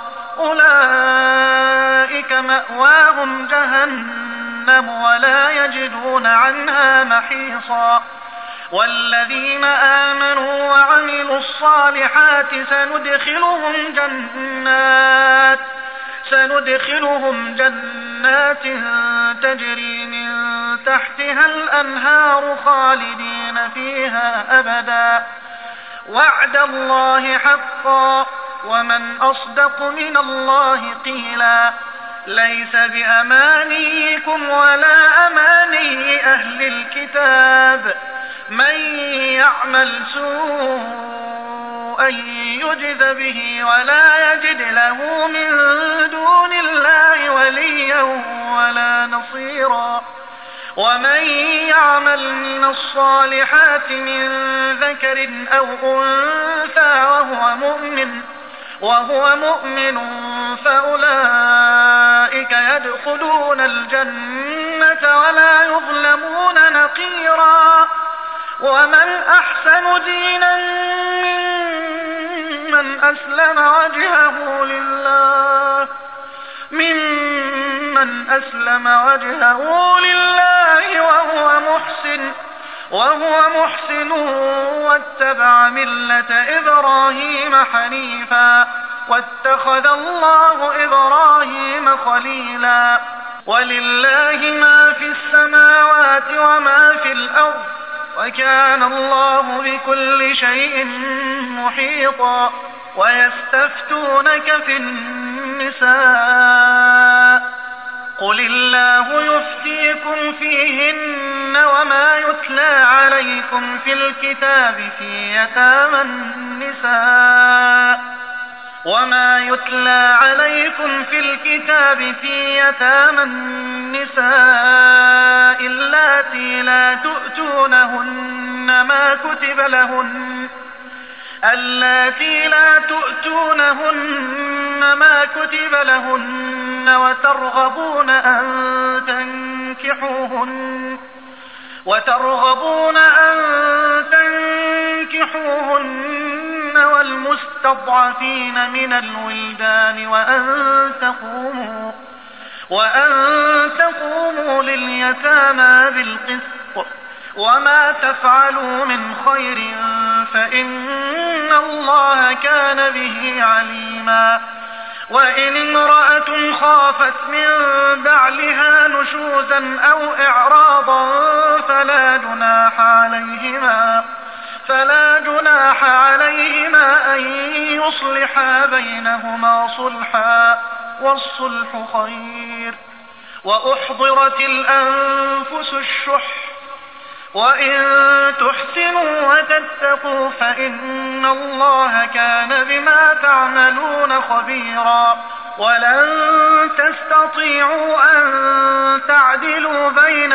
أولئك مأواهم جهنم ولا يجدون عنها محيصا والذين آمنوا وعملوا الصالحات سندخلهم جنات سندخلهم جنات تجري من تحتها الأنهار خالدين فيها أبدا وعد الله حقا ومن أصدق من الله قيلا ليس بأمانيكم ولا أماني أهل الكتاب من يعمل سوءا يجز به ولا يجد له من دون الله وليا ولا نصيرا ومن يعمل من الصالحات من ذكر أو أنثى وهو مؤمن وهو مؤمن فأولئك يدخلون الجنة ولا يظلمون نقيرا ومن أحسن دينا ممن أسلم وجهه لله ممن أسلم وجهه لله وهو محسن وهو محسن واتبع ملة إبراهيم حنيفا واتخذ الله إبراهيم خليلا ولله ما في السماوات وما في الأرض وكان الله بكل شيء محيطا ويستفتونك في النساء قل الله يفتيكم فيهن وما يتلى عليكم في الكتاب في يتامى النساء وما يتلى عليكم في الكتاب في يتامى النساء اللاتي لا تؤتونهن ما كتب لهن اللاتي لا تؤتونهن ما كتب لهن وترغبون أن تنكحوهن وترغبون أن تنكحوهن والمستضعفين من الولدان وأن تقوموا وأن تقوموا لليتامى بالقسط وما تفعلوا من خير فإن فإن الله كان به عليما. وإن امرأة خافت من بعلها نشوزا أو إعراضا فلا جناح عليهما فلا جناح عليهما أن يصلحا بينهما صلحا والصلح خير. وأحضرت الأنفس الشح وإن تحسنوا وتتقوا فإن الله كان بما تعملون خبيرا. ولن تستطيعوا أن تعدلوا بين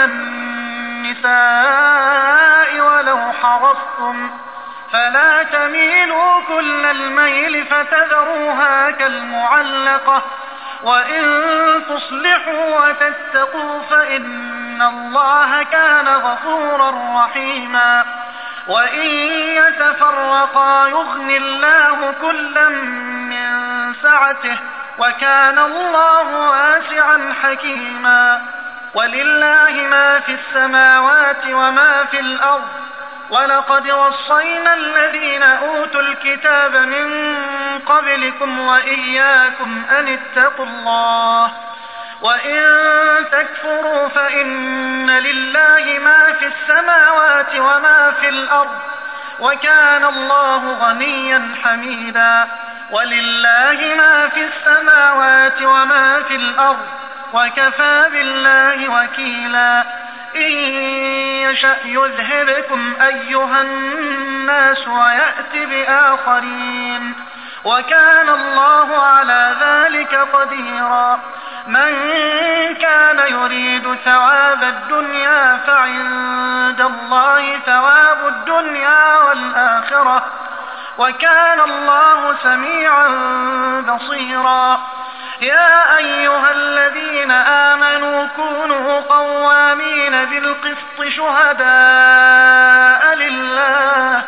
النساء ولو حرصتم فلا تميلوا كل الميل فتذروها كالمعلقة. وإن تصلحوا وتتقوا فإن الله كان غفورا رحيما. وإن يتفرقا يغن الله كلا من سعته وكان الله واسعا حكيما. ولله ما في السماوات وما في الأرض ولقد وصينا الذين أوتوا الكتاب من قبلكم وإياكم أن اتقوا الله. وإن تكفروا فإن لله ما في السماوات وما في الأرض وكان الله غنيا حميدا. ولله ما في السماوات وما في الأرض وكفى بالله وكيلا. إن يشأ يذهبكم أيها الناس ويأت بآخرين وكان الله على ذلك قديرا. من كان يريد ثواب الدنيا فعند الله ثواب الدنيا والآخرة وكان الله سميعا بصيرا. يا أيها الذين آمنوا كونوا قوامين بالقسط شهداء لله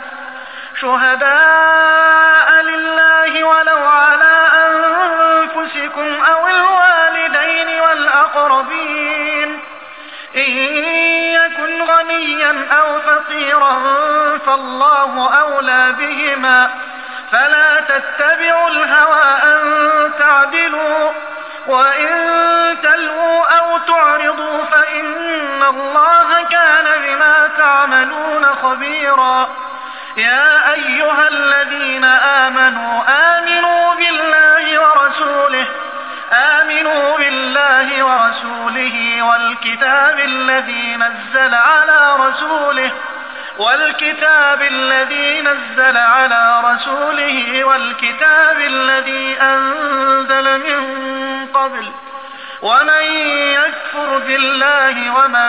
شهداء لله ولو على أنفسكم أو الوالدين والأقربين. إن يكن غنيا أو فقيرا فالله أولى بهما فلا تتبعوا الهوى أن تعدلوا. وإن تلووا أو تعرضوا فإن الله كان بما تعملون خبيرا. يا أيها الذين آمنوا آمنوا بالله ورسوله آمنوا بالله ورسوله والكتاب الذي نزل على رسوله والكتاب الذي نزل على رسوله والكتاب الذي أنزل من قبل. ومن يكفر بالله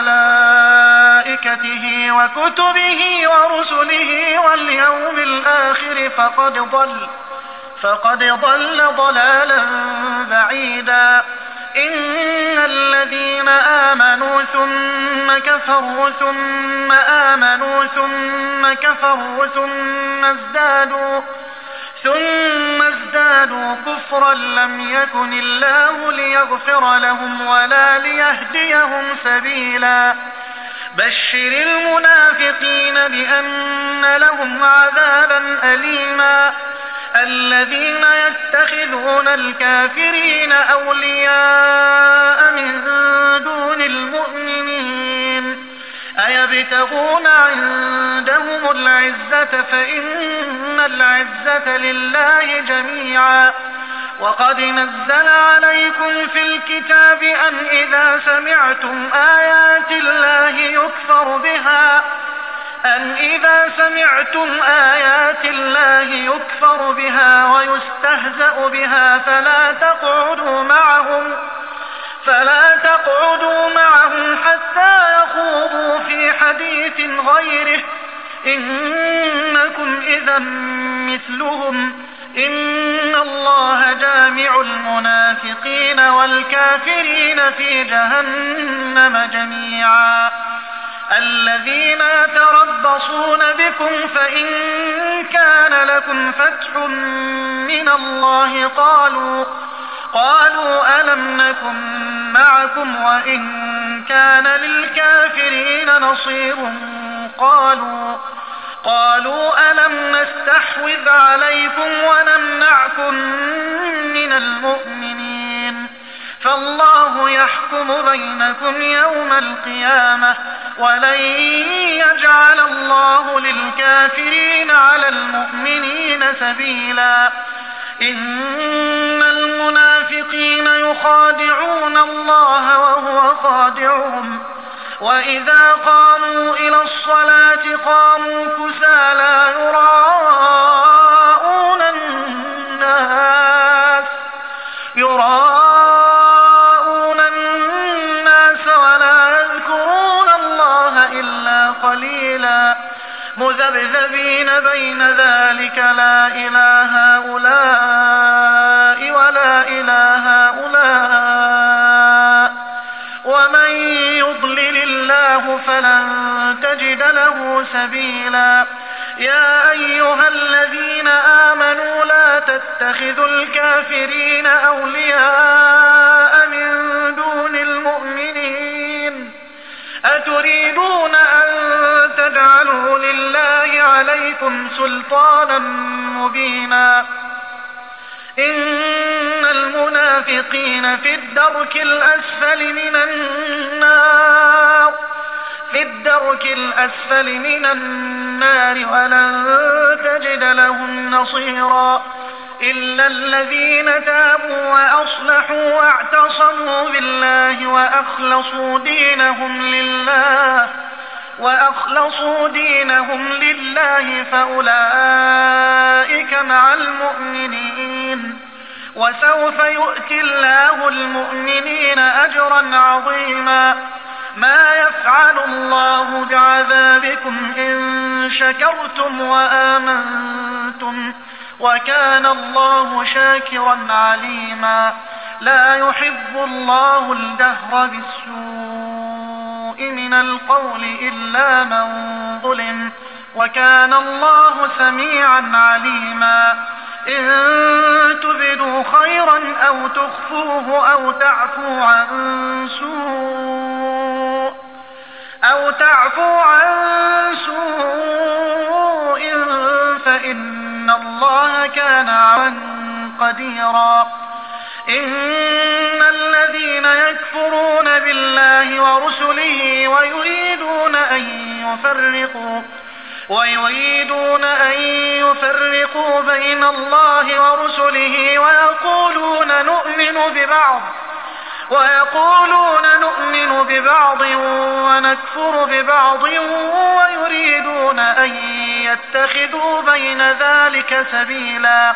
وملائكته وكتبه ورسله واليوم الآخر فقد ضل فقد ضل ضلالا بعيدا. إن الذين آمنوا ثم كفروا ثم آمنوا ثم كفروا ثم ازدادوا ثم ازدادوا كفرا لم يكن الله ليغفر لهم ولا ليهديهم سبيلا. بشر المنافقين بأن لهم عذابا أليما. الذين يتخذون الكافرين أولياء من دون المؤمنين أيبتغون عندهم العزة فإن العزة لله جميعا. وقد نزل عليكم في الكتاب أن إذا سمعتم آيات الله يكفر بها أن إذا سمعتم آيات الله يكفر بها ويستهزأ بها فلا تقعدوا معهم فلا تقعدوا معهم حتى يخوضوا في حديث غيره إنكم إذا مثلهم إن الله جامع المنافقين والكافرين في جهنم جميعا. الذين يتربصون بكم فإن كان لكم فتح من الله قالوا قالوا ألم نكن معكم وإن كان للكافرين نصير قالوا قالوا ألم نستحوذ عليكم ونمنعكم من المؤمنين فالله يحكم بينكم يوم القيامة ولن يجعل الله للكافرين على المؤمنين سبيلا إن المنافقين يخادعون الله وهو خادعهم وإذا قاموا إلى الصلاة قاموا كسالى يراءون الناس يراءون الناس ولا يذكرون الله إلا قليلا مذبذبين بين ذلك لا إله هؤلاء ولا إله هؤلاء ومن يضلل الله فلن تجد له سبيلا يا أيها الذين آمنوا لا تتخذوا الكافرين أولياء من دون المؤمنين أتريدون أن تجعلوا لله عليكم سلطانا مبينا إن المنافقين في الدرك الأسفل من النار في الدرك الأسفل من النار ولن تجد لهم نصيرا إلا الذين تابوا وأصلحوا واعتصموا بالله وأخلصوا دينهم لله وأخلصوا دينهم لله فأولئك مع المؤمنين وسوف يؤتي الله المؤمنين أجرا عظيما ما يفعل الله بعذابكم إن شكرتم وآمنتم وكان الله شاكرا عليما لا يحب الله الجهر بالسوء من القول إلا من ظلم وكان الله سميعا عليما إن تبدوا خيرا أو تخفوه أو تعفو عن سوء أو تعفو عن سوء فإن الله كان عفوا قديرا إن الذين يكفرون بالله ورسله ويريدون أن يفرقوا ويريدون أن يفرقوا بين الله ورسله ويقولون نؤمن ببعض ويقولون نؤمن ببعض ونكفر ببعض ويريدون أن يتخذوا بين ذلك سبيلا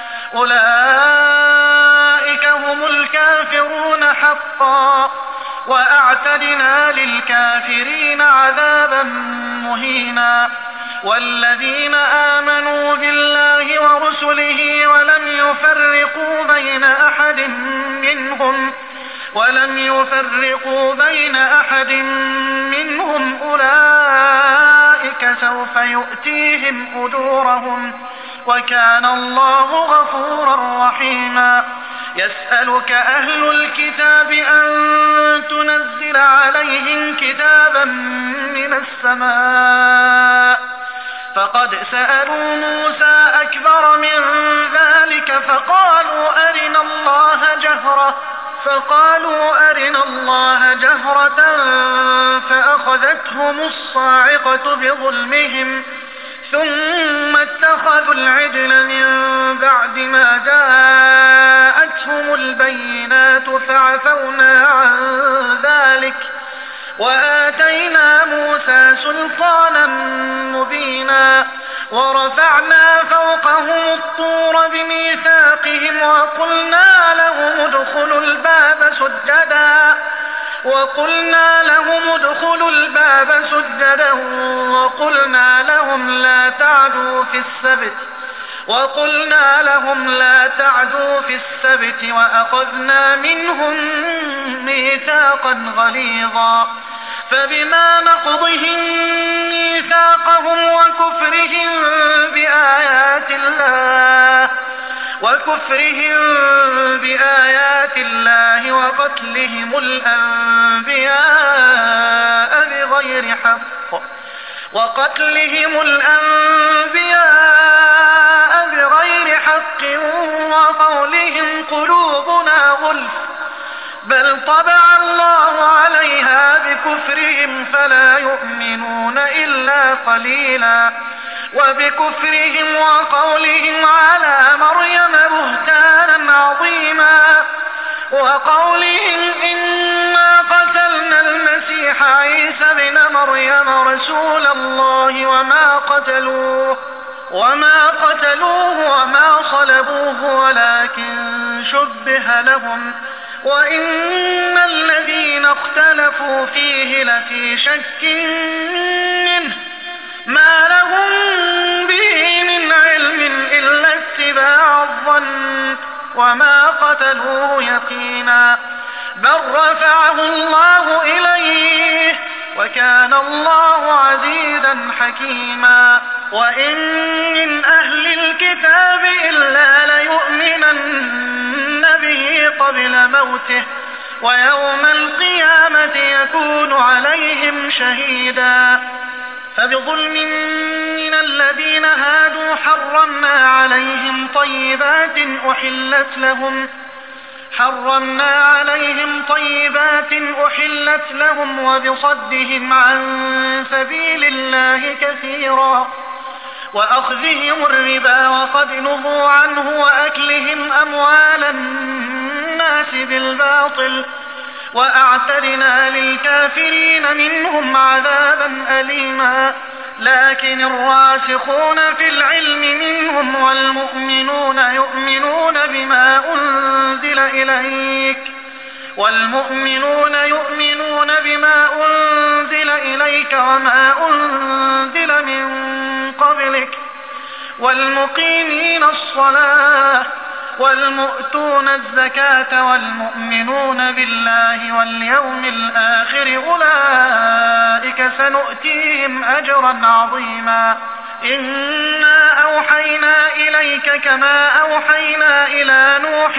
أولئك هم الكافرون حقا وأعتدنا للكافرين عذابا مهينا والذين آمنوا بالله ورسله ولم يفرقوا بين أحد منهم ولم يفرقوا بين أحد منهم أولئك سوف يؤتيهم أجورهم وكان الله غفورا رحيما يسألك أهل الكتاب أن تنزل عليهم كتابا من السماء فقد سألوا موسى أكبر من ذلك فقالوا أرنا الله جهرة فقالوا أرنا الله جهرة فأخذتهم الصاعقة بظلمهم ثم اتخذوا العجل من بعد ما جاءتهم البينات فعفونا عن ذلك وآتينا موسى سلطانا مبينا ورفعنا فوقهم الطور بميثاقهم وقلنا لهم ادخلوا الباب سجدا وقلنا لهم ادخلوا الباب سجدا وقلنا لهم لا تعدوا في السبت وقلنا لهم لا تعدوا في السبت وأخذنا منهم ميثاقا غليظا فبما نقضهم ميثاقهم وكفرهم بآيات الله وكفرهم بآيات الله وقتلهم الأنبياء بغير حق وقتلهم الأنبياء بغير حق وقولهم قلوبنا غلف بل طبع الله عليها بكفرهم فلا يؤمنون إلا قليلا وبكفرهم وقولهم على مريم بهتانا عظيما وقولهم إنا قتلنا المسيح عيسى ابن مريم رسول الله وما قتلوه وما قتلوه وما صلبوه ولكن شبه لهم وإن الذين اختلفوا فيه لفي شك منه ما لهم به من علم إلا اتباع الظن وما قتلوه يقينا بل رفعه الله إليه وكان الله عزيزا حكيما وإن من أهل الكتاب إلا ليؤمنن به قبل موته ويوم القيامة يكون عليهم شهيدا فبظلم من الذين هادوا حرمنا عليهم طيبات أحلت لهم حرمنا عليهم طيبات أحلت لهم وبصدهم عن سبيل الله كثيرا وأخذهم الربا وقد نهوا عنه وأكلهم أموال الناس بالباطل وأعتدنا للكافرين منهم عذابا أليما لكن الراسخون في العلم منهم والمؤمنون يؤمنون بما أنزل إليك والمؤمنون يؤمنون بما أنزل إليك وما أنزل من قبلك والمقيمين الصلاة والمؤتون الزكاة والمؤمنون بالله واليوم الآخر أولئك سنؤتيهم أجرا عظيما إنا أوحينا إليك كما أوحينا إلى نوح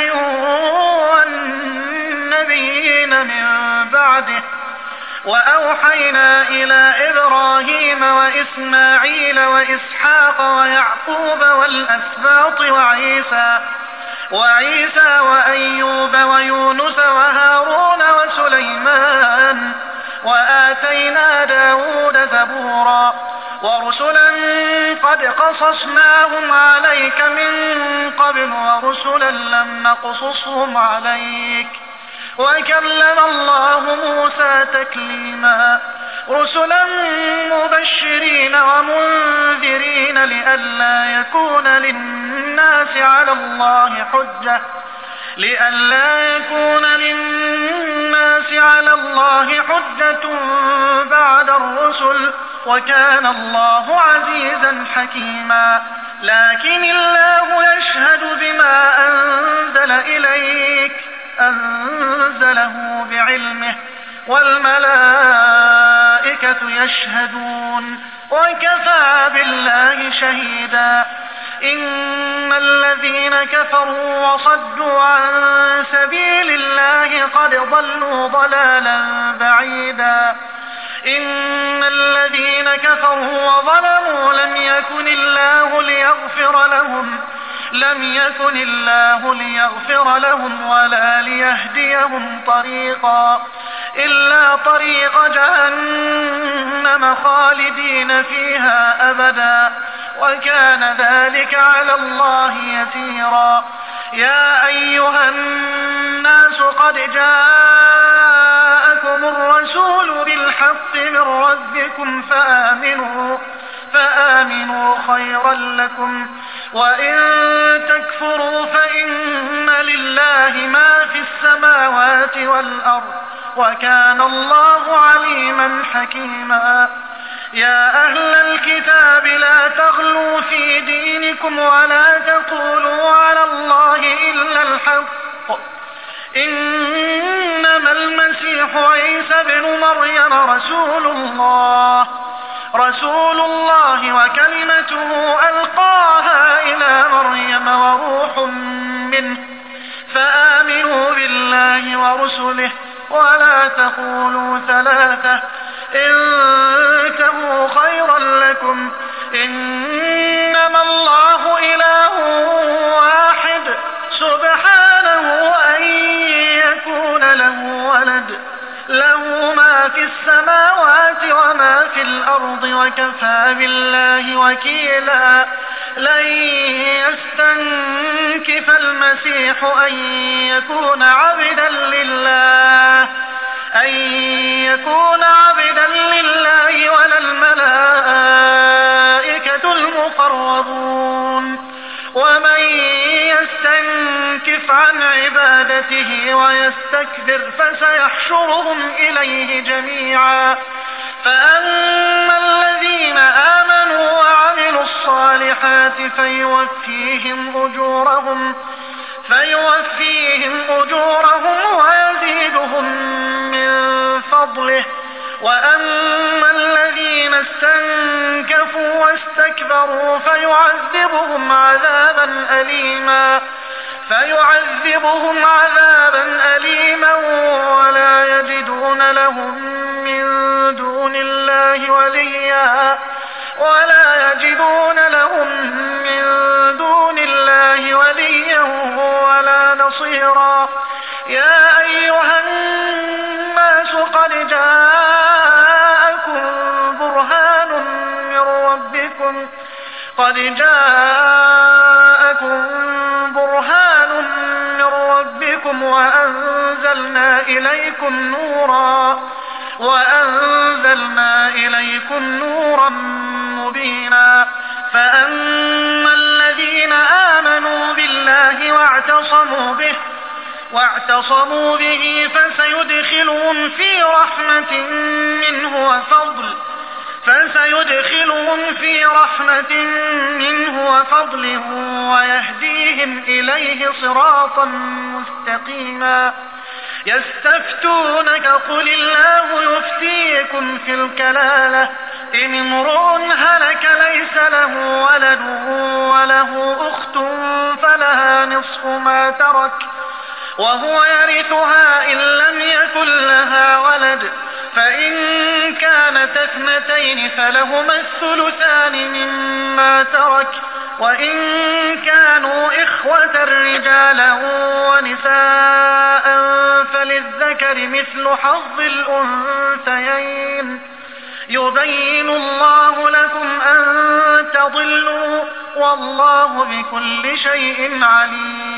والنبيين من بعده وأوحينا إلى إبراهيم وإسماعيل وإسحاق ويعقوب والأسباط وعيسى وعيسى وأيوب ويونس وهارون وسليمان وآتينا داود زبورا ورسلا قد قصصناهم عليك من قبل ورسلا لم نقصصهم عليك وكلم الله موسى تكليما رسلا مبشرين ومنذرين لئلا يكون للناس على الله حجة لئلا يكون للناس على الله حجة بعد الرسل وكان الله عزيزا حكيما لكن الله يشهد بما أنزل إليك أنزله بعلمه والملائكة يشهدون وكفى بالله شهيدا إن الذين كفروا وصدوا عن سبيل الله قد ضلوا ضلالا بعيدا إن الذين كفروا وظلموا لم يكن الله ليغفر لهم لم يكن الله ليغفر لهم ولا ليهديهم طريقا إلا طريق جهنم خالدين فيها أبدا وكان ذلك على الله يسيرا يا أيها الناس قد جاءكم الرسول بالحق من ربكم فآمنوا فآمنوا خيرا لكم وإن تكفروا فإن لله ما في السماوات والأرض وكان الله عليما حكيما يا أهل الكتاب لا تغلوا في دينكم ولا تقولوا على الله إلا الحق إنما المسيح عيسى ابن مريم رسول الله رسول الله وكلمته ألقاها إلى مريم وروح منه فآمنوا بالله ورسله ولا تقولوا ثلاثة انتهوا خيرا لكم. إنما الله إله واحد سبحانه أن يكون له ولد، له ما في السماوات وما في الأرض وكفى بالله وكيلا. لن يستنكف المسيح أن يكون عبدا لله أن يكون عبدا لله ولا الملائكة المقربون. ومن يستنكف عن عبادته ويستكبر فسيحشرهم إليه جميعا. فأما الذين آمنوا وعملوا الصالحات فيوفيهم أجورهم فيوفيهم أجورهم ويزيدهم من فضله. وأما الذين استنكفوا واستكبروا فيعذبهم عذابا أليما فيعذبهم عذابا أليما ولا يجدون لهم من دون الله وليا ولا يجدون لهم من دون الله وليا ولا نصيرا. يا أيها الناس قد جاءكم برهان من ربكم قد جاءكم برهان من ربكم وأنزلنا إليكم نورا وأنزلنا إليكم نورا مبينا. فأما الذين آمنوا بالله واعتصموا به واعتصموا به فسيدخلهم في رحمة منه وفضل فسيدخلهم في رحمة منه وفضل ويهديهم إليه صراطا مستقيما. يستفتونك قل الله يفتيكم في الكلالة إن امرؤ هلك ليس له ولد وله أخت فلها نصف ما ترك وهو يرثها إن لم يكن لها ولد. فإن كانت اثنتين فلهما الثلثان مما ترك وإن كانوا إخوة رجالا ونساء فللذكر مثل حظ الأنثيين. يبين الله لكم أن تضلوا والله بكل شيء عليم.